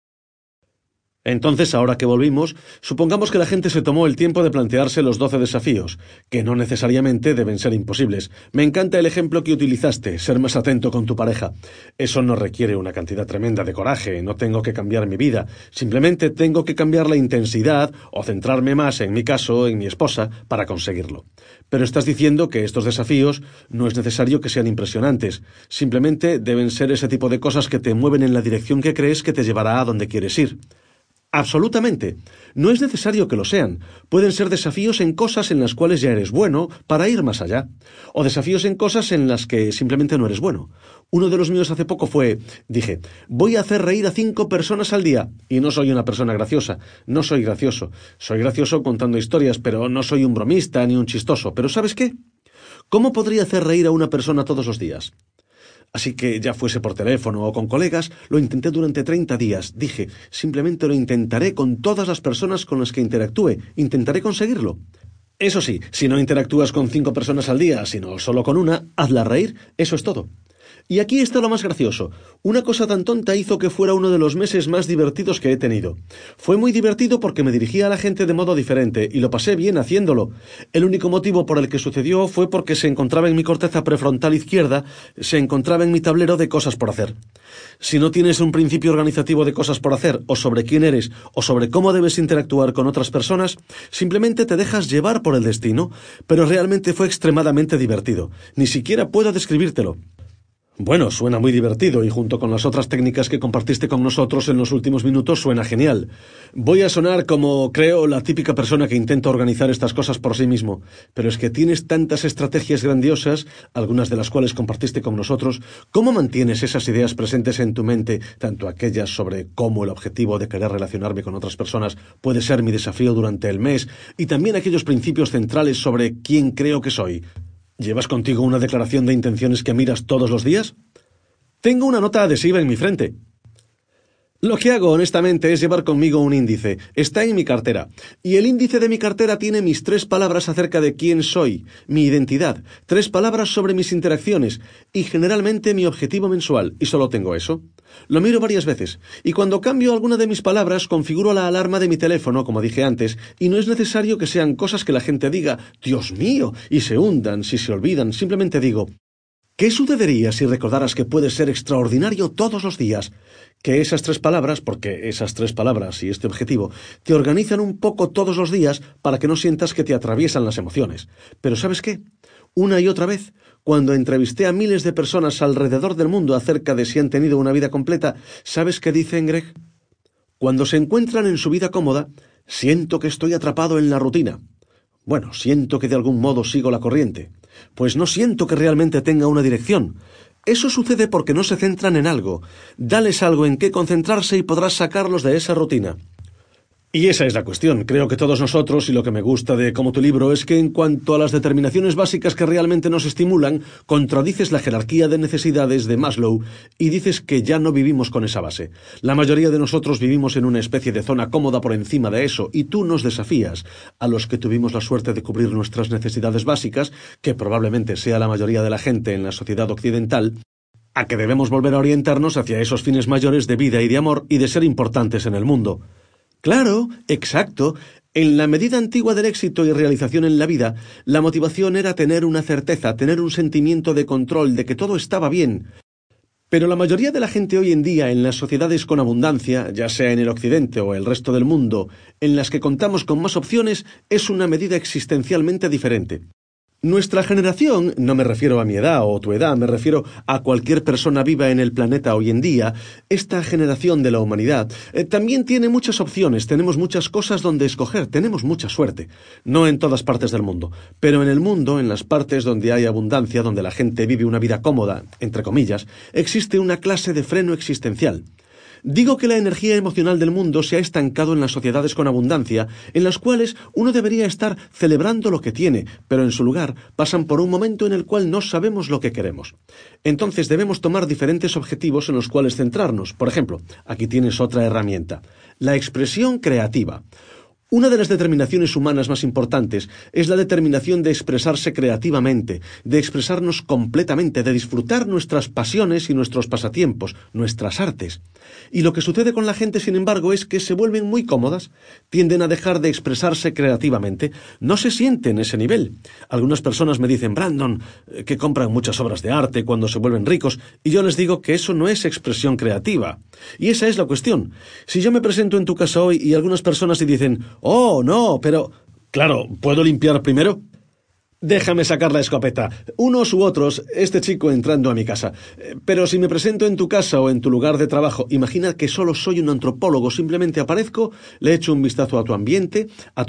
Entonces, ahora que volvimos, supongamos que la gente se tomó el tiempo de plantearse los 12 desafíos, que no necesariamente deben ser imposibles. Me encanta el ejemplo que utilizaste, ser más atento con tu pareja. Eso no requiere una cantidad tremenda de coraje, no tengo que cambiar mi vida, simplemente tengo que cambiar la intensidad o centrarme más, en mi caso, en mi esposa, para conseguirlo. Pero estás diciendo que estos desafíos no es necesario que sean impresionantes, simplemente deben ser ese tipo de cosas que te mueven en la dirección que crees que te llevará a donde quieres ir. Absolutamente. No es necesario que lo sean. Pueden ser desafíos en cosas en las cuales ya eres bueno para ir más allá. O desafíos en cosas en las que simplemente no eres bueno. Uno de los míos hace poco dije, voy a hacer reír a 5 personas al día. Y no soy una persona graciosa. No soy gracioso. Soy gracioso contando historias, pero no soy un bromista ni un chistoso. ¿Pero sabes qué? ¿Cómo podría hacer reír a una persona todos los días? Así que, ya fuese por teléfono o con colegas, lo intenté durante 30 días. Dije, simplemente lo intentaré con todas las personas con las que interactúe. Intentaré conseguirlo. Eso sí, si no interactúas con 5 personas al día, sino solo con una, hazla reír. Eso es todo. Y aquí está lo más gracioso. Una cosa tan tonta hizo que fuera uno de los meses más divertidos que he tenido. Fue muy divertido porque me dirigía a la gente de modo diferente y lo pasé bien haciéndolo. El único motivo por el que sucedió fue porque se encontraba en mi corteza prefrontal izquierda, se encontraba en mi tablero de cosas por hacer. Si no tienes un principio organizativo de cosas por hacer, o sobre quién eres, o sobre cómo debes interactuar con otras personas, simplemente te dejas llevar por el destino, pero realmente fue extremadamente divertido. Ni siquiera puedo describírtelo. Bueno, suena muy divertido y junto con las otras técnicas que compartiste con nosotros en los últimos minutos suena genial. Voy a sonar como, creo, la típica persona que intenta organizar estas cosas por sí mismo, pero es que tienes tantas estrategias grandiosas, algunas de las cuales compartiste con nosotros. ¿Cómo mantienes esas ideas presentes en tu mente, tanto aquellas sobre cómo el objetivo de querer relacionarme con otras personas puede ser mi desafío durante el mes, y también aquellos principios centrales sobre quién creo que soy? ¿Llevas contigo una declaración de intenciones que miras todos los días? Tengo una nota adhesiva en mi frente. Lo que hago, honestamente, es llevar conmigo un índice. Está en mi cartera. Y el índice de mi cartera tiene mis 3 palabras acerca de quién soy, mi identidad, 3 palabras sobre mis interacciones y generalmente mi objetivo mensual. Y solo tengo eso. Lo miro varias veces. Y cuando cambio alguna de mis palabras, configuro la alarma de mi teléfono, como dije antes, y no es necesario que sean cosas que la gente diga, ¡Dios mío!, y se hundan, si se olvidan. Simplemente digo, ¿qué sucedería si recordaras que puedes ser extraordinario todos los días? Que esas 3 palabras, porque esas 3 palabras y este objetivo, te organizan un poco todos los días para que no sientas que te atraviesan las emociones. Pero ¿sabes qué? Una y otra vez, cuando entrevisté a miles de personas alrededor del mundo acerca de si han tenido una vida completa, ¿sabes qué dicen, Greg? Cuando se encuentran en su vida cómoda, siento que estoy atrapado en la rutina. Bueno, siento que de algún modo sigo la corriente. Pues no siento que realmente tenga una dirección. Eso sucede porque no se centran en algo. Dales algo en qué concentrarse y podrás sacarlos de esa rutina. Y esa es la cuestión. Creo que todos nosotros, y lo que me gusta de como tu libro, es que en cuanto a las determinaciones básicas que realmente nos estimulan, contradices la jerarquía de necesidades de Maslow y dices que ya no vivimos con esa base. La mayoría de nosotros vivimos en una especie de zona cómoda por encima de eso, y tú nos desafías, a los que tuvimos la suerte de cubrir nuestras necesidades básicas, que probablemente sea la mayoría de la gente en la sociedad occidental, a que debemos volver a orientarnos hacia esos fines mayores de vida y de amor y de ser importantes en el mundo. Claro, exacto. En la medida antigua del éxito y realización en la vida, la motivación era tener una certeza, tener un sentimiento de control, de que todo estaba bien. Pero la mayoría de la gente hoy en día en las sociedades con abundancia, ya sea en el occidente o el resto del mundo, en las que contamos con más opciones, es una medida existencialmente diferente. Nuestra generación, no me refiero a mi edad o tu edad, me refiero a cualquier persona viva en el planeta hoy en día, esta generación de la humanidad, también tiene muchas opciones, tenemos muchas cosas donde escoger, tenemos mucha suerte. No en todas partes del mundo, pero en el mundo, en las partes donde hay abundancia, donde la gente vive una vida cómoda, entre comillas, existe una clase de freno existencial. Digo que la energía emocional del mundo se ha estancado en las sociedades con abundancia, en las cuales uno debería estar celebrando lo que tiene, pero en su lugar pasan por un momento en el cual no sabemos lo que queremos. Entonces debemos tomar diferentes objetivos en los cuales centrarnos. Por ejemplo, aquí tienes otra herramienta: la expresión creativa. Una de las determinaciones humanas más importantes es la determinación de expresarse creativamente, de expresarnos completamente, de disfrutar nuestras pasiones y nuestros pasatiempos, nuestras artes. Y lo que sucede con la gente, sin embargo, es que se vuelven muy cómodas, tienden a dejar de expresarse creativamente, no se sienten ese nivel. Algunas personas me dicen: Brandon, que compran muchas obras de arte cuando se vuelven ricos, y yo les digo que eso no es expresión creativa. Y esa es la cuestión. Si yo me presento en tu casa hoy y algunas personas te dicen: «Oh, no, pero...» Claro, ¿puedo limpiar primero? Déjame sacar la escopeta. Unos u otros, este chico entrando a mi casa. Pero si me presento en tu casa o en tu lugar de trabajo, imagina que solo soy un antropólogo, simplemente aparezco, le echo un vistazo a tu ambiente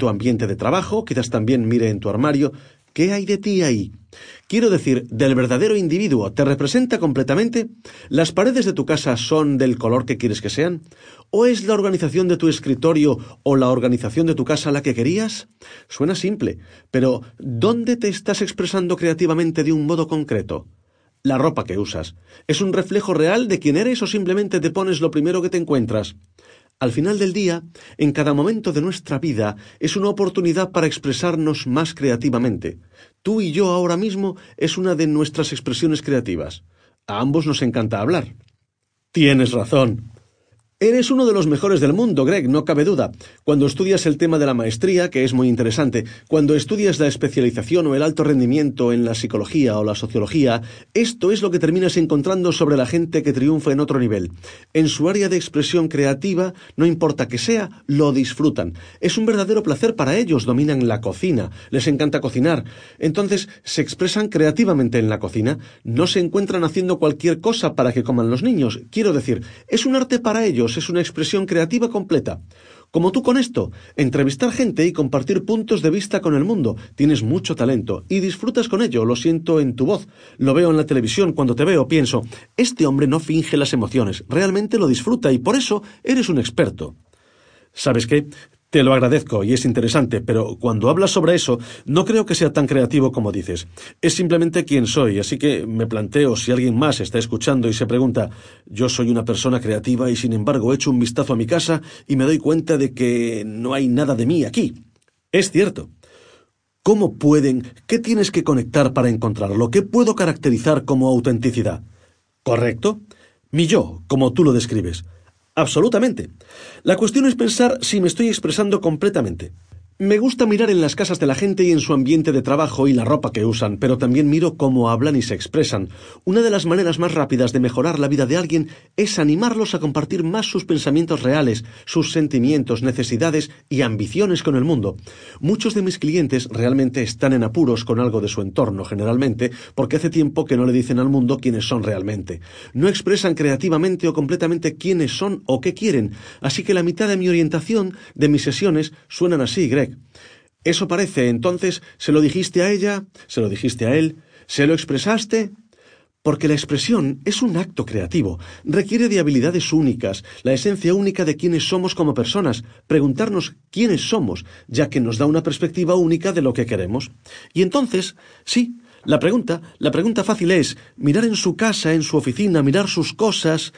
de trabajo, quizás también mire en tu armario. ¿Qué hay de ti ahí? Quiero decir, del verdadero individuo. ¿Te representa completamente? ¿Las paredes de tu casa son del color que quieres que sean? ¿O es la organización de tu escritorio o la organización de tu casa la que querías? Suena simple, pero ¿dónde te estás expresando creativamente de un modo concreto? La ropa que usas, ¿es un reflejo real de quién eres o simplemente te pones lo primero que te encuentras? Al final del día, en cada momento de nuestra vida, es una oportunidad para expresarnos más creativamente. Tú y yo ahora mismo es una de nuestras expresiones creativas. A ambos nos encanta hablar. Tienes razón. Eres uno de los mejores del mundo, Greg, no cabe duda. Cuando estudias el tema de la maestría, que es muy interesante, cuando estudias la especialización o el alto rendimiento en la psicología o la sociología, esto es lo que terminas encontrando sobre la gente que triunfa en otro nivel. En su área de expresión creativa, no importa que sea, lo disfrutan. Es un verdadero placer para ellos, dominan la cocina, les encanta cocinar. Entonces, se expresan creativamente en la cocina, no se encuentran haciendo cualquier cosa para que coman los niños. Quiero decir, es un arte para ellos, es una expresión creativa completa. Como tú con esto, entrevistar gente y compartir puntos de vista con el mundo. Tienes mucho talento y disfrutas con ello, lo siento en tu voz. Lo veo en la televisión, cuando te veo pienso, este hombre no finge las emociones, realmente lo disfruta y por eso eres un experto. ¿Sabes qué? Te lo agradezco y es interesante, pero cuando hablas sobre eso, no creo que sea tan creativo como dices. Es simplemente quien soy, así que me planteo si alguien más está escuchando y se pregunta, yo soy una persona creativa y sin embargo echo un vistazo a mi casa y me doy cuenta de que no hay nada de mí aquí. Es cierto. ¿Cómo pueden? ¿Qué tienes que conectar para encontrarlo? ¿Qué puedo caracterizar como autenticidad? ¿Correcto? Mi yo, como tú lo describes. Absolutamente. La cuestión es pensar si me estoy expresando completamente. Me gusta mirar en las casas de la gente y en su ambiente de trabajo y la ropa que usan, pero también miro cómo hablan y se expresan. Una de las maneras más rápidas de mejorar la vida de alguien es animarlos a compartir más sus pensamientos reales, sus sentimientos, necesidades y ambiciones con el mundo. Muchos de mis clientes realmente están en apuros con algo de su entorno, generalmente, porque hace tiempo que no le dicen al mundo quiénes son realmente. No expresan creativamente o completamente quiénes son o qué quieren, así que la mitad de mi orientación, de mis sesiones, suenan así, Greg. Eso parece, entonces, ¿se lo dijiste a ella? ¿Se lo dijiste a él? ¿Se lo expresaste? Porque la expresión es un acto creativo, requiere de habilidades únicas, la esencia única de quiénes somos como personas, preguntarnos quiénes somos, ya que nos da una perspectiva única de lo que queremos. Y entonces, sí, la pregunta fácil es, mirar en su casa, en su oficina, mirar sus cosas,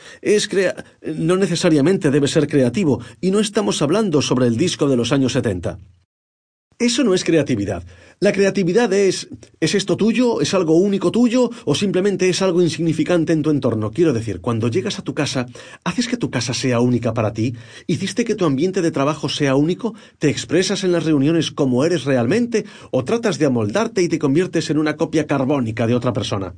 no necesariamente debe ser creativo, y no estamos hablando sobre el disco de los años 70. Eso no es creatividad. La creatividad ¿es esto tuyo? ¿Es algo único tuyo? ¿O simplemente es algo insignificante en tu entorno? Quiero decir, cuando llegas a tu casa, ¿haces que tu casa sea única para ti? ¿Hiciste que tu ambiente de trabajo sea único? ¿Te expresas en las reuniones como eres realmente? ¿O tratas de amoldarte y te conviertes en una copia carbónica de otra persona?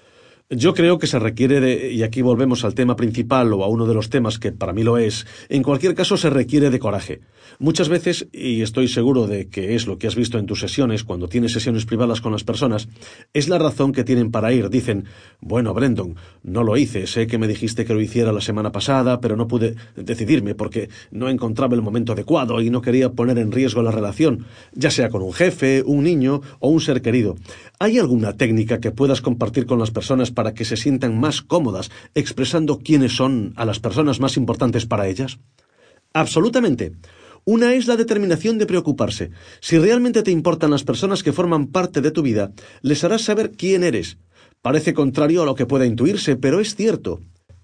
Yo creo que se requiere y aquí volvemos al tema principal o a uno de los temas que para mí lo es, en cualquier caso se requiere de coraje. Muchas veces, y estoy seguro de que es lo que has visto en tus sesiones, cuando tienes sesiones privadas con las personas, es la razón que tienen para ir. Dicen, bueno, Brandon, no lo hice, sé que me dijiste que lo hiciera la semana pasada, pero no pude decidirme porque no encontraba el momento adecuado y no quería poner en riesgo la relación, ya sea con un jefe, un niño o un ser querido. ¿Hay alguna técnica que puedas compartir con las personas para que se sientan más cómodas expresando quiénes son a las personas más importantes para ellas? Absolutamente. Una es la determinación de preocuparse. Si realmente te importan las personas que forman parte de tu vida, les harás saber quién eres. Parece contrario a lo que pueda intuirse, pero es cierto.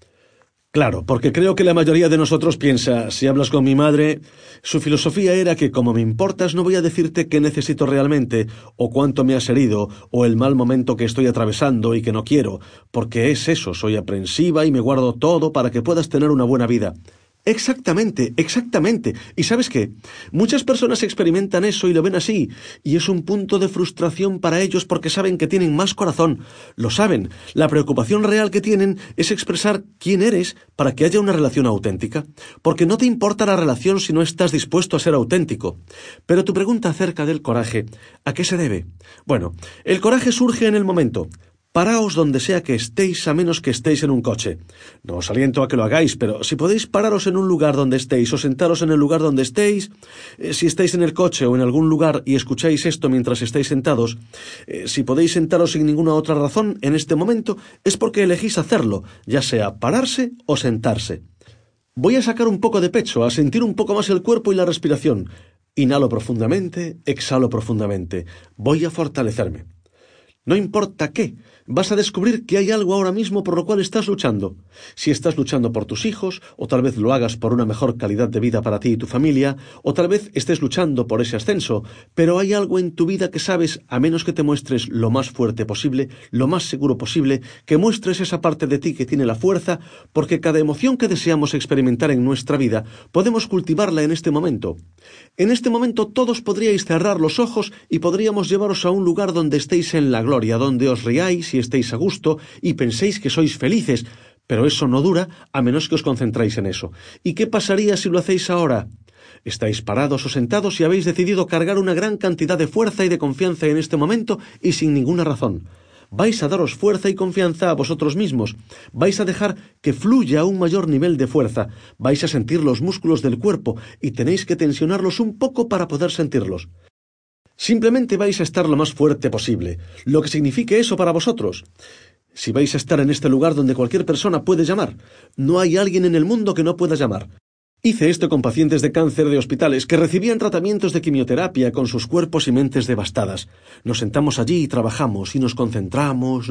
Claro, porque creo que la mayoría de nosotros piensa, si hablas con mi madre, su filosofía era que como me importas no voy a decirte qué necesito realmente, o cuánto me has herido, o el mal momento que estoy atravesando y que no quiero, porque es eso, soy aprensiva y me guardo todo para que puedas tener una buena vida. Exactamente, exactamente. ¿Y sabes qué? Muchas personas experimentan eso y lo ven así, y es un punto de frustración para ellos porque saben que tienen más corazón. Lo saben. La preocupación real que tienen es expresar quién eres para que haya una relación auténtica. Porque no te importa la relación si no estás dispuesto a ser auténtico. Pero tu pregunta acerca del coraje, ¿a qué se debe? Bueno, el coraje surge en el momento. Paraos donde sea que estéis, a menos que estéis en un coche. No os aliento a que lo hagáis, pero si podéis pararos en un lugar donde estéis o sentaros en el lugar donde estéis, si estáis en el coche o en algún lugar y escucháis esto mientras estáis sentados, si podéis sentaros sin ninguna otra razón en este momento, es porque elegís hacerlo, ya sea pararse o sentarse. Voy a sacar un poco de pecho, a sentir un poco más el cuerpo y la respiración. Inhalo profundamente, exhalo profundamente. Voy a fortalecerme. No importa qué, vas a descubrir que hay algo ahora mismo por lo cual estás luchando. Si estás luchando por tus hijos, o tal vez lo hagas por una mejor calidad de vida para ti y tu familia, o tal vez estés luchando por ese ascenso, pero hay algo en tu vida que sabes, a menos que te muestres lo más fuerte posible, lo más seguro posible, que muestres esa parte de ti que tiene la fuerza, porque cada emoción que deseamos experimentar en nuestra vida, podemos cultivarla en este momento. En este momento todos podríais cerrar los ojos y podríamos llevaros a un lugar donde estéis en la gloria, donde os riáis y estéis a gusto y penséis que sois felices, pero eso no dura a menos que os concentráis en eso. ¿Y qué pasaría si lo hacéis ahora? Estáis parados o sentados y habéis decidido cargar una gran cantidad de fuerza y de confianza en este momento y sin ninguna razón. Vais a daros fuerza y confianza a vosotros mismos. Vais a dejar que fluya a un mayor nivel de fuerza. Vais a sentir los músculos del cuerpo y tenéis que tensionarlos un poco para poder sentirlos. Simplemente vais a estar lo más fuerte posible, lo que signifique eso para vosotros. Si vais a estar en este lugar donde cualquier persona puede llamar, no hay alguien en el mundo que no pueda llamar. Hice esto con pacientes de cáncer de hospitales que recibían tratamientos de quimioterapia con sus cuerpos y mentes devastadas. Nos sentamos allí y trabajamos y nos concentramos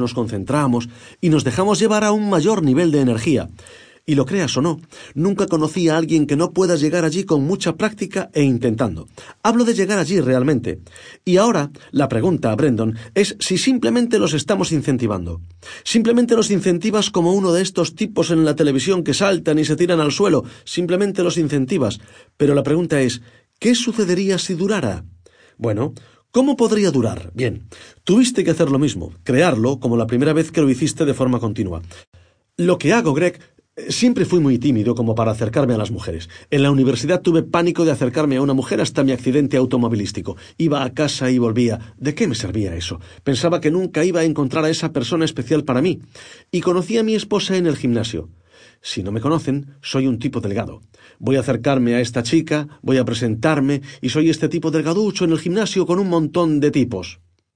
y nos dejamos llevar a un mayor nivel de energía. Y lo creas o no, nunca conocí a alguien que no pueda llegar allí con mucha práctica e intentando. Hablo de llegar allí realmente. Y ahora, la pregunta, Brendan, es si simplemente los estamos incentivando. Simplemente los incentivas como uno de estos tipos en la televisión que saltan y se tiran al suelo. Simplemente los incentivas. Pero la pregunta es, ¿qué sucedería si durara? Bueno, ¿cómo podría durar? Bien, tuviste que hacer lo mismo, crearlo como la primera vez que lo hiciste de forma continua. Lo que hago, Greg, siempre fui muy tímido como para acercarme a las mujeres. En la universidad tuve pánico de acercarme a una mujer hasta mi accidente automovilístico. Iba a casa y volvía. ¿De qué me servía eso? Pensaba que nunca iba a encontrar a esa persona especial para mí. Y conocí a mi esposa en el gimnasio. Si no me conocen, soy un tipo delgado. Voy a acercarme a esta chica, voy a presentarme, y soy este tipo delgaducho en el gimnasio con un montón de tipos.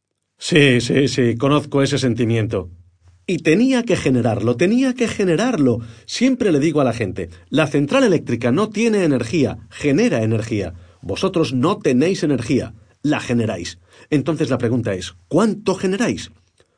Sí, conozco ese sentimiento. Y tenía que generarlo. Siempre le digo a la gente, la central eléctrica no tiene energía, genera energía. Vosotros no tenéis energía, la generáis. Entonces la pregunta es, ¿cuánto generáis?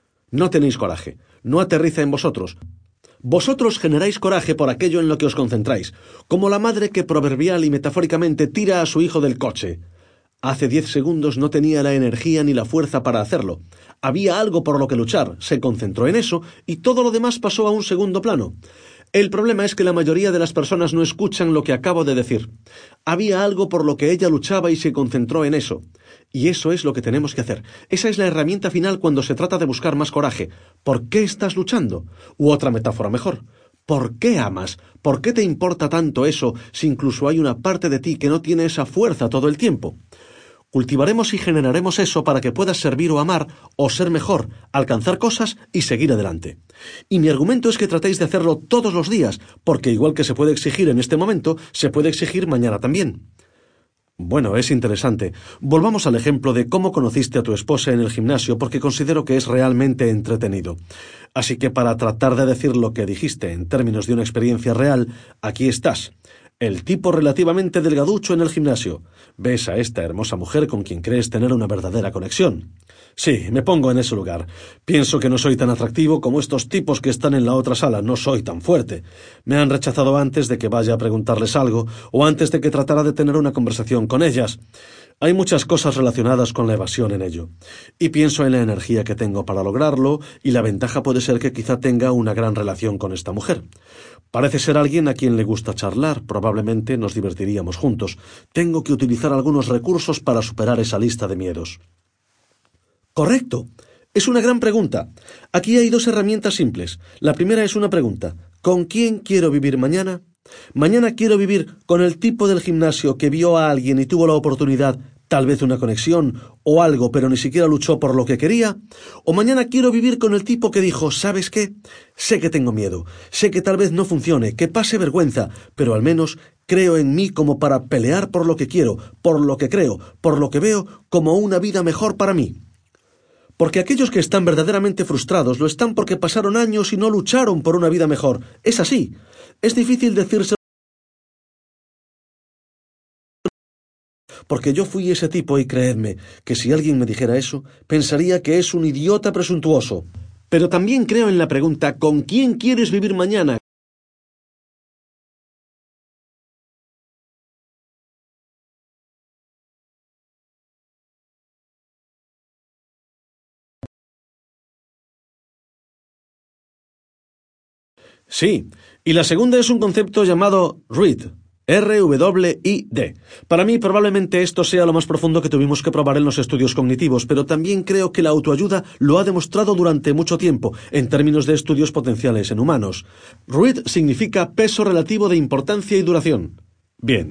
No tenéis coraje, no aterriza en vosotros. Vosotros generáis coraje por aquello en lo que os concentráis, como la madre que proverbial y metafóricamente tira a su hijo del coche. Hace 10 segundos no tenía la energía ni la fuerza para hacerlo. Había algo por lo que luchar, se concentró en eso y todo lo demás pasó a un segundo plano. El problema es que la mayoría de las personas no escuchan lo que acabo de decir. Había algo por lo que ella luchaba y se concentró en eso. Y eso es lo que tenemos que hacer. Esa es la herramienta final cuando se trata de buscar más coraje. ¿Por qué estás luchando? U otra metáfora mejor. ¿Por qué amas? ¿Por qué te importa tanto eso si incluso hay una parte de ti que no tiene esa fuerza todo el tiempo? Cultivaremos y generaremos eso para que puedas servir o amar o ser mejor, alcanzar cosas y seguir adelante. Y mi argumento es que tratéis de hacerlo todos los días, porque igual que se puede exigir en este momento, se puede exigir mañana también. Bueno, es interesante. Volvamos al ejemplo de cómo conociste a tu esposa en el gimnasio porque considero que es realmente entretenido. Así que para tratar de decir lo que dijiste en términos de una experiencia real, aquí estás. El tipo relativamente delgaducho en el gimnasio. Ves a esta hermosa mujer con quien crees tener una verdadera conexión. Sí, me pongo en ese lugar. Pienso que no soy tan atractivo como estos tipos que están en la otra sala. No soy tan fuerte. Me han rechazado antes de que vaya a preguntarles algo o antes de que tratara de tener una conversación con ellas. Hay muchas cosas relacionadas con la evasión en ello. Y pienso en la energía que tengo para lograrlo y la ventaja puede ser que quizá tenga una gran relación con esta mujer. Parece ser alguien a quien le gusta charlar. Probablemente nos divertiríamos juntos. Tengo que utilizar algunos recursos para superar esa lista de miedos. Correcto. Es una gran pregunta. Aquí hay dos herramientas simples. La primera es una pregunta. ¿Con quién quiero vivir mañana? Mañana quiero vivir con el tipo del gimnasio que vio a alguien y tuvo la oportunidad, tal vez una conexión o algo, pero ni siquiera luchó por lo que quería. O mañana quiero vivir con el tipo que dijo, ¿sabes qué? Sé que tengo miedo, sé que tal vez no funcione, que pase vergüenza, pero al menos creo en mí como para pelear por lo que quiero, por lo que creo, por lo que veo como una vida mejor para mí. Porque aquellos que están verdaderamente frustrados lo están porque pasaron años y no lucharon por una vida mejor. Es así. Es difícil decirse porque yo fui ese tipo y creedme que si alguien me dijera eso, pensaría que es un idiota presuntuoso. Pero también creo en la pregunta ¿con quién quieres vivir mañana? Sí, y la segunda es un concepto llamado RWID. RWID. Para mí probablemente esto sea lo más profundo que tuvimos que probar en los estudios cognitivos, pero también creo que la autoayuda lo ha demostrado durante mucho tiempo, en términos de estudios potenciales en humanos. RWID significa peso relativo de importancia y duración. Bien.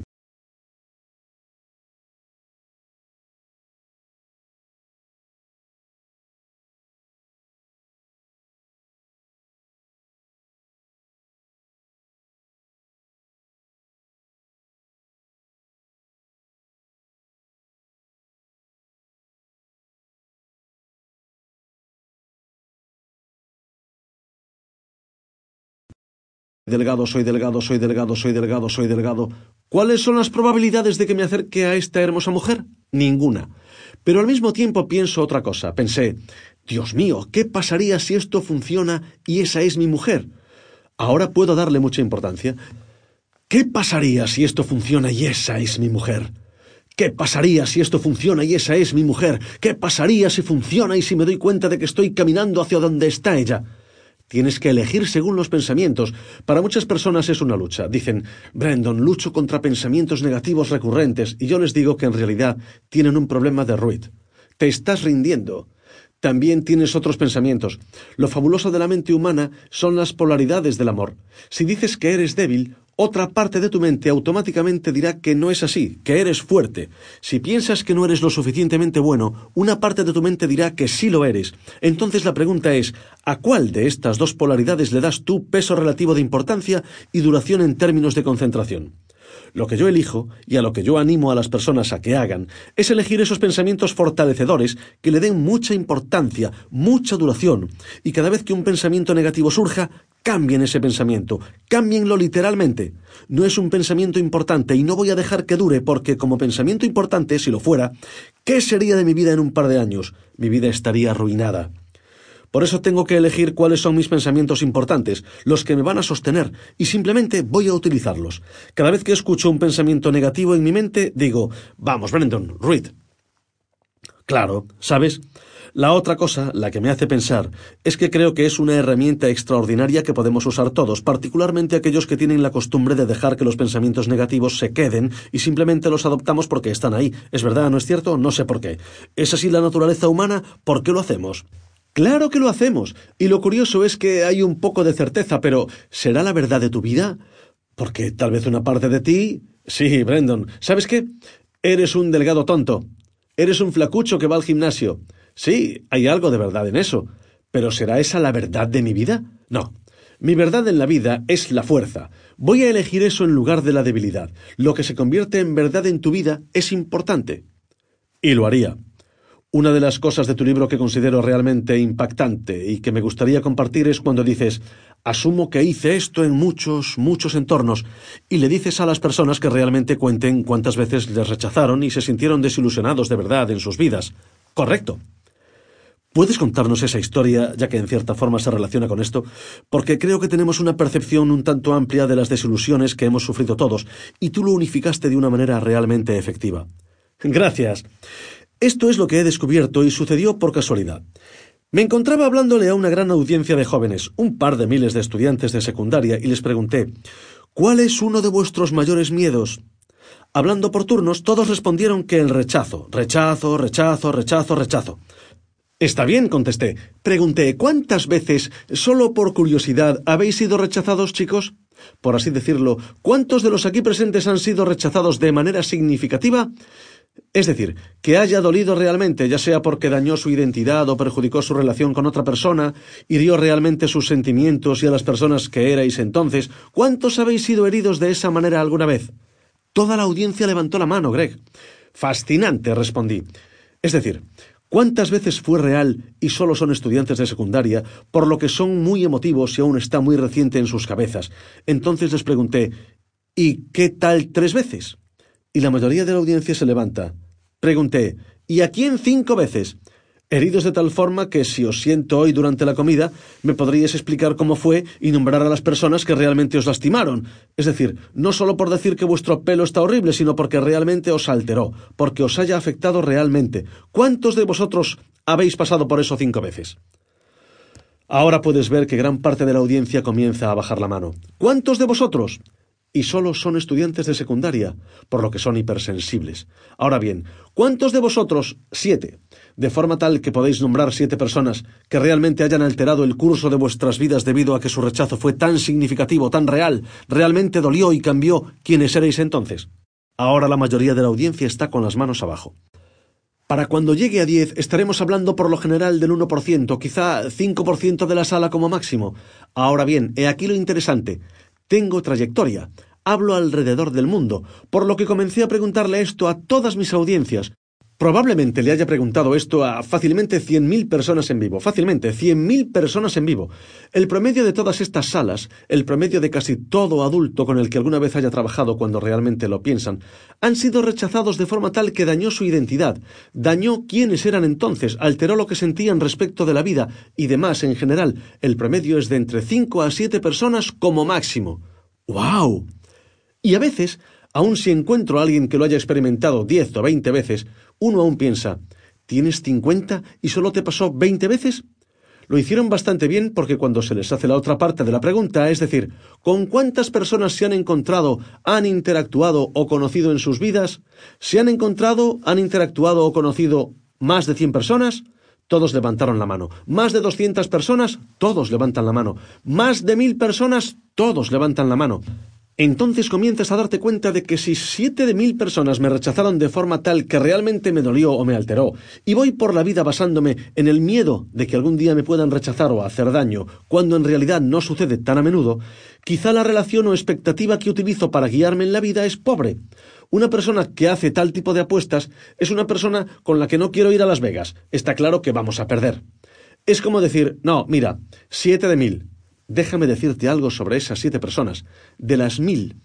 Delgado, soy delgado, soy delgado, soy delgado, soy delgado. ¿Cuáles son las probabilidades de que me acerque a esta hermosa mujer? Ninguna. Pero al mismo tiempo pienso otra cosa. Pensé, Dios mío, ¿qué pasaría si esto funciona y esa es mi mujer? Ahora puedo darle mucha importancia. ¿Qué pasaría si esto funciona y esa es mi mujer? ¿Qué pasaría si esto funciona y esa es mi mujer? ¿Qué pasaría si funciona y si me doy cuenta de que estoy caminando hacia donde está ella? Tienes que elegir según los pensamientos. Para muchas personas es una lucha. Dicen, Brandon, lucho contra pensamientos negativos recurrentes. Y yo les digo que en realidad tienen un problema de RWID. Te estás rindiendo. También tienes otros pensamientos. Lo fabuloso de la mente humana son las polaridades del amor. Si dices que eres débil, otra parte de tu mente automáticamente dirá que no es así, que eres fuerte. Si piensas que no eres lo suficientemente bueno, una parte de tu mente dirá que sí lo eres. Entonces la pregunta es, ¿a cuál de estas dos polaridades le das tú peso relativo de importancia y duración en términos de concentración? Lo que yo elijo, y a lo que yo animo a las personas a que hagan, es elegir esos pensamientos fortalecedores que le den mucha importancia, mucha duración, y cada vez que un pensamiento negativo surja, cambien ese pensamiento, cámbienlo literalmente. No es un pensamiento importante y no voy a dejar que dure porque como pensamiento importante, si lo fuera, ¿qué sería de mi vida en un par de años? Mi vida estaría arruinada. Por eso tengo que elegir cuáles son mis pensamientos importantes, los que me van a sostener, y simplemente voy a utilizarlos. Cada vez que escucho un pensamiento negativo en mi mente, digo, vamos, Brandon, Reed. Claro, ¿sabes? La otra cosa, la que me hace pensar, es que creo que es una herramienta extraordinaria que podemos usar todos, particularmente aquellos que tienen la costumbre de dejar que los pensamientos negativos se queden y simplemente los adoptamos porque están ahí. ¿Es verdad? ¿No es cierto? No sé por qué. ¿Es así la naturaleza humana? ¿Por qué lo hacemos? Claro que lo hacemos, y lo curioso es que hay un poco de certeza, pero ¿será la verdad de tu vida? Porque tal vez una parte de ti... Sí, Brandon, ¿sabes qué? Eres un delgado tonto. Eres un flacucho que va al gimnasio. Sí, hay algo de verdad en eso. ¿Pero será esa la verdad de mi vida? No. Mi verdad en la vida es la fuerza. Voy a elegir eso en lugar de la debilidad. Lo que se convierte en verdad en tu vida es importante. Y lo haría. Una de las cosas de tu libro que considero realmente impactante y que me gustaría compartir es cuando dices, asumo que hice esto en muchos entornos, y le dices a las personas que realmente cuenten cuántas veces les rechazaron y se sintieron desilusionados de verdad en sus vidas. Correcto. ¿Puedes contarnos esa historia, ya que en cierta forma se relaciona con esto? Porque creo que tenemos una percepción un tanto amplia de las desilusiones que hemos sufrido todos, y tú lo unificaste de una manera realmente efectiva. Gracias. Esto es lo que he descubierto y sucedió por casualidad. Me encontraba hablándole a una gran audiencia de jóvenes, un par de miles de estudiantes de secundaria, y les pregunté, ¿cuál es uno de vuestros mayores miedos? Hablando por turnos, todos respondieron que el rechazo. Rechazo, rechazo, rechazo, rechazo. Está bien, contesté. Pregunté, ¿cuántas veces, solo por curiosidad, habéis sido rechazados, chicos? Por así decirlo, ¿cuántos de los aquí presentes han sido rechazados de manera significativa? Es decir, que haya dolido realmente, ya sea porque dañó su identidad o perjudicó su relación con otra persona, hirió realmente sus sentimientos y a las personas que erais entonces. ¿Cuántos habéis sido heridos de esa manera alguna vez? Toda la audiencia levantó la mano, Greg. Fascinante, respondí. Es decir, ¿cuántas veces fue real y solo son estudiantes de secundaria, por lo que son muy emotivos y aún está muy reciente en sus cabezas? Entonces les pregunté, ¿y qué tal 3 veces? Y la mayoría de la audiencia se levanta. Pregunté, ¿y a quién 5 veces? Heridos de tal forma que si os siento hoy durante la comida, me podríais explicar cómo fue y nombrar a las personas que realmente os lastimaron. Es decir, no solo por decir que vuestro pelo está horrible, sino porque realmente os alteró, porque os haya afectado realmente. ¿Cuántos de vosotros habéis pasado por eso 5 veces? Ahora puedes ver que gran parte de la audiencia comienza a bajar la mano. ¿Cuántos de vosotros? Y solo son estudiantes de secundaria, por lo que son hipersensibles. Ahora bien, ¿cuántos de vosotros? 7. De forma tal que podéis nombrar 7 personas que realmente hayan alterado el curso de vuestras vidas debido a que su rechazo fue tan significativo, tan real, realmente dolió y cambió quiénes erais entonces. Ahora la mayoría de la audiencia está con las manos abajo. Para cuando llegue a 10 estaremos hablando por lo general del 1%, quizá 5% de la sala como máximo. Ahora bien, he aquí lo interesante. Tengo trayectoria. Hablo alrededor del mundo, por lo que comencé a preguntarle esto a todas mis audiencias. Probablemente le haya preguntado esto a fácilmente 100.000 personas en vivo. Fácilmente, 100.000 personas en vivo. El promedio de todas estas salas, el promedio de casi todo adulto con el que alguna vez haya trabajado cuando realmente lo piensan, han sido rechazados de forma tal que dañó su identidad, dañó quiénes eran entonces, alteró lo que sentían respecto de la vida y demás en general. El promedio es de entre 5 a 7 personas como máximo. ¡Guau! Y a veces, aun si encuentro a alguien que lo haya experimentado 10 o 20 veces, uno aún piensa, ¿tienes 50 y solo te pasó 20 veces? Lo hicieron bastante bien porque cuando se les hace la otra parte de la pregunta, es decir, ¿con cuántas personas se han encontrado, han interactuado o conocido en sus vidas? ¿Se han encontrado, han interactuado o conocido más de 100 personas? Todos levantaron la mano. ¿Más de 200 personas? Todos levantan la mano. ¿Más de 1.000 personas? Todos levantan la mano. Entonces comienzas a darte cuenta de que si 7 de 1.000 personas me rechazaron de forma tal que realmente me dolió o me alteró, y voy por la vida basándome en el miedo de que algún día me puedan rechazar o hacer daño, cuando en realidad no sucede tan a menudo, quizá la relación o expectativa que utilizo para guiarme en la vida es pobre. Una persona que hace tal tipo de apuestas es una persona con la que no quiero ir a Las Vegas. Está claro que vamos a perder. Es como decir, no, mira, 7 de 1.000. Déjame decirte algo sobre esas 7 personas. De las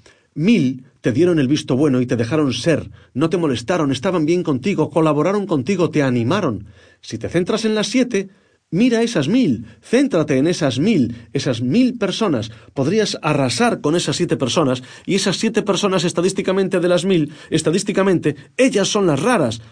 1.000 te dieron el visto bueno y te dejaron ser, no te molestaron, estaban bien contigo, colaboraron contigo, te animaron. Si te centras en las 7, mira esas 1.000, céntrate en esas 1.000 personas. Podrías arrasar con esas 7 personas y esas 7 personas estadísticamente de las 1.000, estadísticamente, ellas son las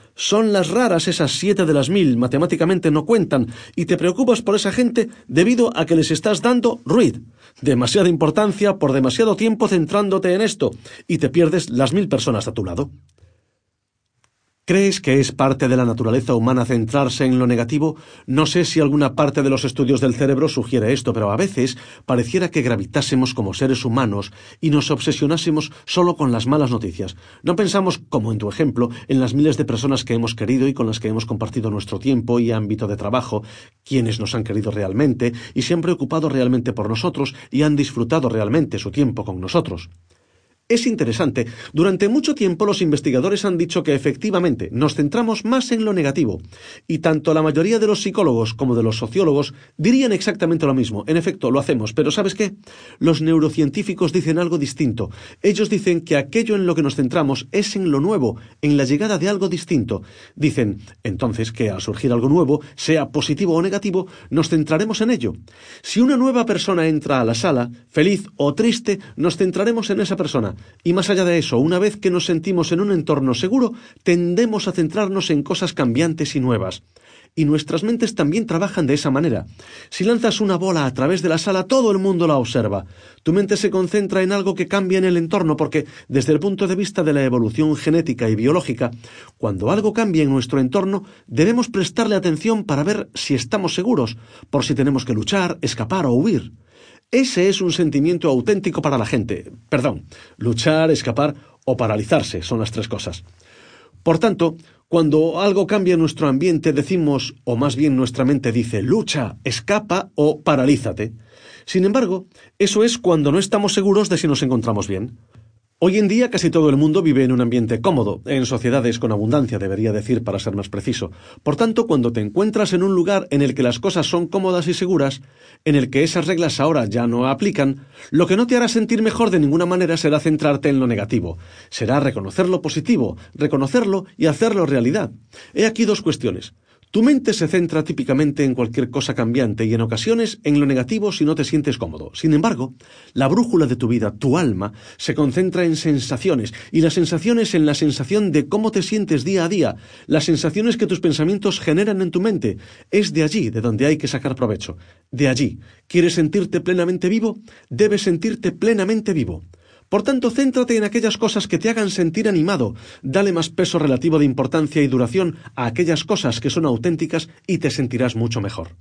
raras esas 7 de las 1.000, matemáticamente no cuentan y te preocupas por esa gente debido a que les estás dando ruido, demasiada importancia por demasiado tiempo centrándote en esto y te pierdes las 1.000 personas a tu lado. ¿Crees que es parte de la naturaleza humana centrarse en lo negativo? No sé si alguna parte de los estudios del cerebro sugiere esto, pero a veces pareciera que gravitásemos como seres humanos y nos obsesionásemos solo con las malas noticias. No pensamos, como en tu ejemplo, en las miles de personas que hemos querido y con las que hemos compartido nuestro tiempo y ámbito de trabajo, quienes nos han querido realmente y se han preocupado realmente por nosotros y han disfrutado realmente su tiempo con nosotros. Es interesante, durante mucho tiempo los investigadores han dicho que efectivamente nos centramos más en lo negativo, y tanto la mayoría de los psicólogos como de los sociólogos dirían exactamente lo mismo. En efecto, lo hacemos, pero ¿sabes qué? Los neurocientíficos dicen algo distinto. Ellos dicen que aquello en lo que nos centramos es en lo nuevo, en la llegada de algo distinto. Dicen, entonces, que al surgir algo nuevo, sea positivo o negativo, nos centraremos en ello. Si una nueva persona entra a la sala, feliz o triste, nos centraremos en esa persona. Y más allá de eso, una vez que nos sentimos en un entorno seguro, tendemos a centrarnos en cosas cambiantes y nuevas. Y nuestras mentes también trabajan de esa manera. Si lanzas una bola a través de la sala, todo el mundo la observa. Tu mente se concentra en algo que cambia en el entorno porque, desde el punto de vista de la evolución genética y biológica, cuando algo cambia en nuestro entorno, debemos prestarle atención para ver si estamos seguros, por si tenemos que luchar, escapar o huir. Ese es un sentimiento auténtico para la gente. Luchar, escapar o paralizarse son las tres cosas. Por tanto, cuando algo cambia en nuestro ambiente decimos, o más bien nuestra mente dice, lucha, escapa o paralízate. Sin embargo, eso es cuando no estamos seguros de si nos encontramos bien. Hoy en día casi todo el mundo vive en un ambiente cómodo, en sociedades con abundancia, debería decir para ser más preciso. Por tanto, cuando te encuentras en un lugar en el que las cosas son cómodas y seguras, en el que esas reglas ahora ya no aplican, lo que no te hará sentir mejor de ninguna manera será centrarte en lo negativo. Será reconocer lo positivo, reconocerlo y hacerlo realidad. He aquí dos cuestiones. Tu mente se centra típicamente en cualquier cosa cambiante y en ocasiones en lo negativo si no te sientes cómodo. Sin embargo, la brújula de tu vida, tu alma, se concentra en sensaciones, y las sensaciones en la sensación de cómo te sientes día a día, las sensaciones que tus pensamientos generan en tu mente. Es de allí de donde hay que sacar provecho. De allí. ¿Quieres sentirte plenamente vivo? Debes sentirte plenamente vivo. Por tanto, céntrate en aquellas cosas que te hagan sentir animado. Dale más peso relativo de importancia y duración a aquellas cosas que son auténticas y te sentirás mucho mejor.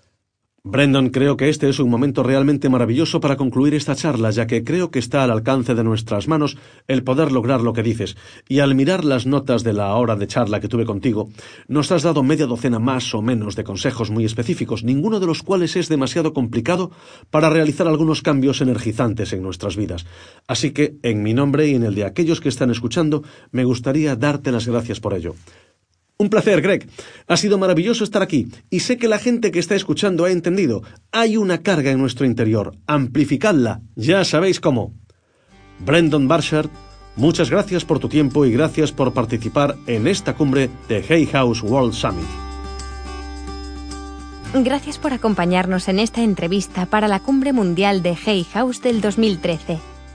Brendan, creo que este es un momento realmente maravilloso para concluir esta charla, ya que creo que está al alcance de nuestras manos el poder lograr lo que dices. Y al mirar las notas de la hora de charla que tuve contigo, nos has dado media docena más o menos de consejos muy específicos, ninguno de los cuales es demasiado complicado para realizar algunos cambios energizantes en nuestras vidas. Así que, en mi nombre y en el de aquellos que están escuchando, me gustaría darte las gracias por ello. Un placer, Greg. Ha sido maravilloso estar aquí y sé que la gente que está escuchando ha entendido. Hay una carga en nuestro interior. Amplificadla. Ya sabéis cómo. Brendan Burchard, muchas gracias por tu tiempo y gracias por participar en esta cumbre de Hay House World Summit. Gracias por acompañarnos en esta entrevista para la Cumbre Mundial de Hay House del 2013.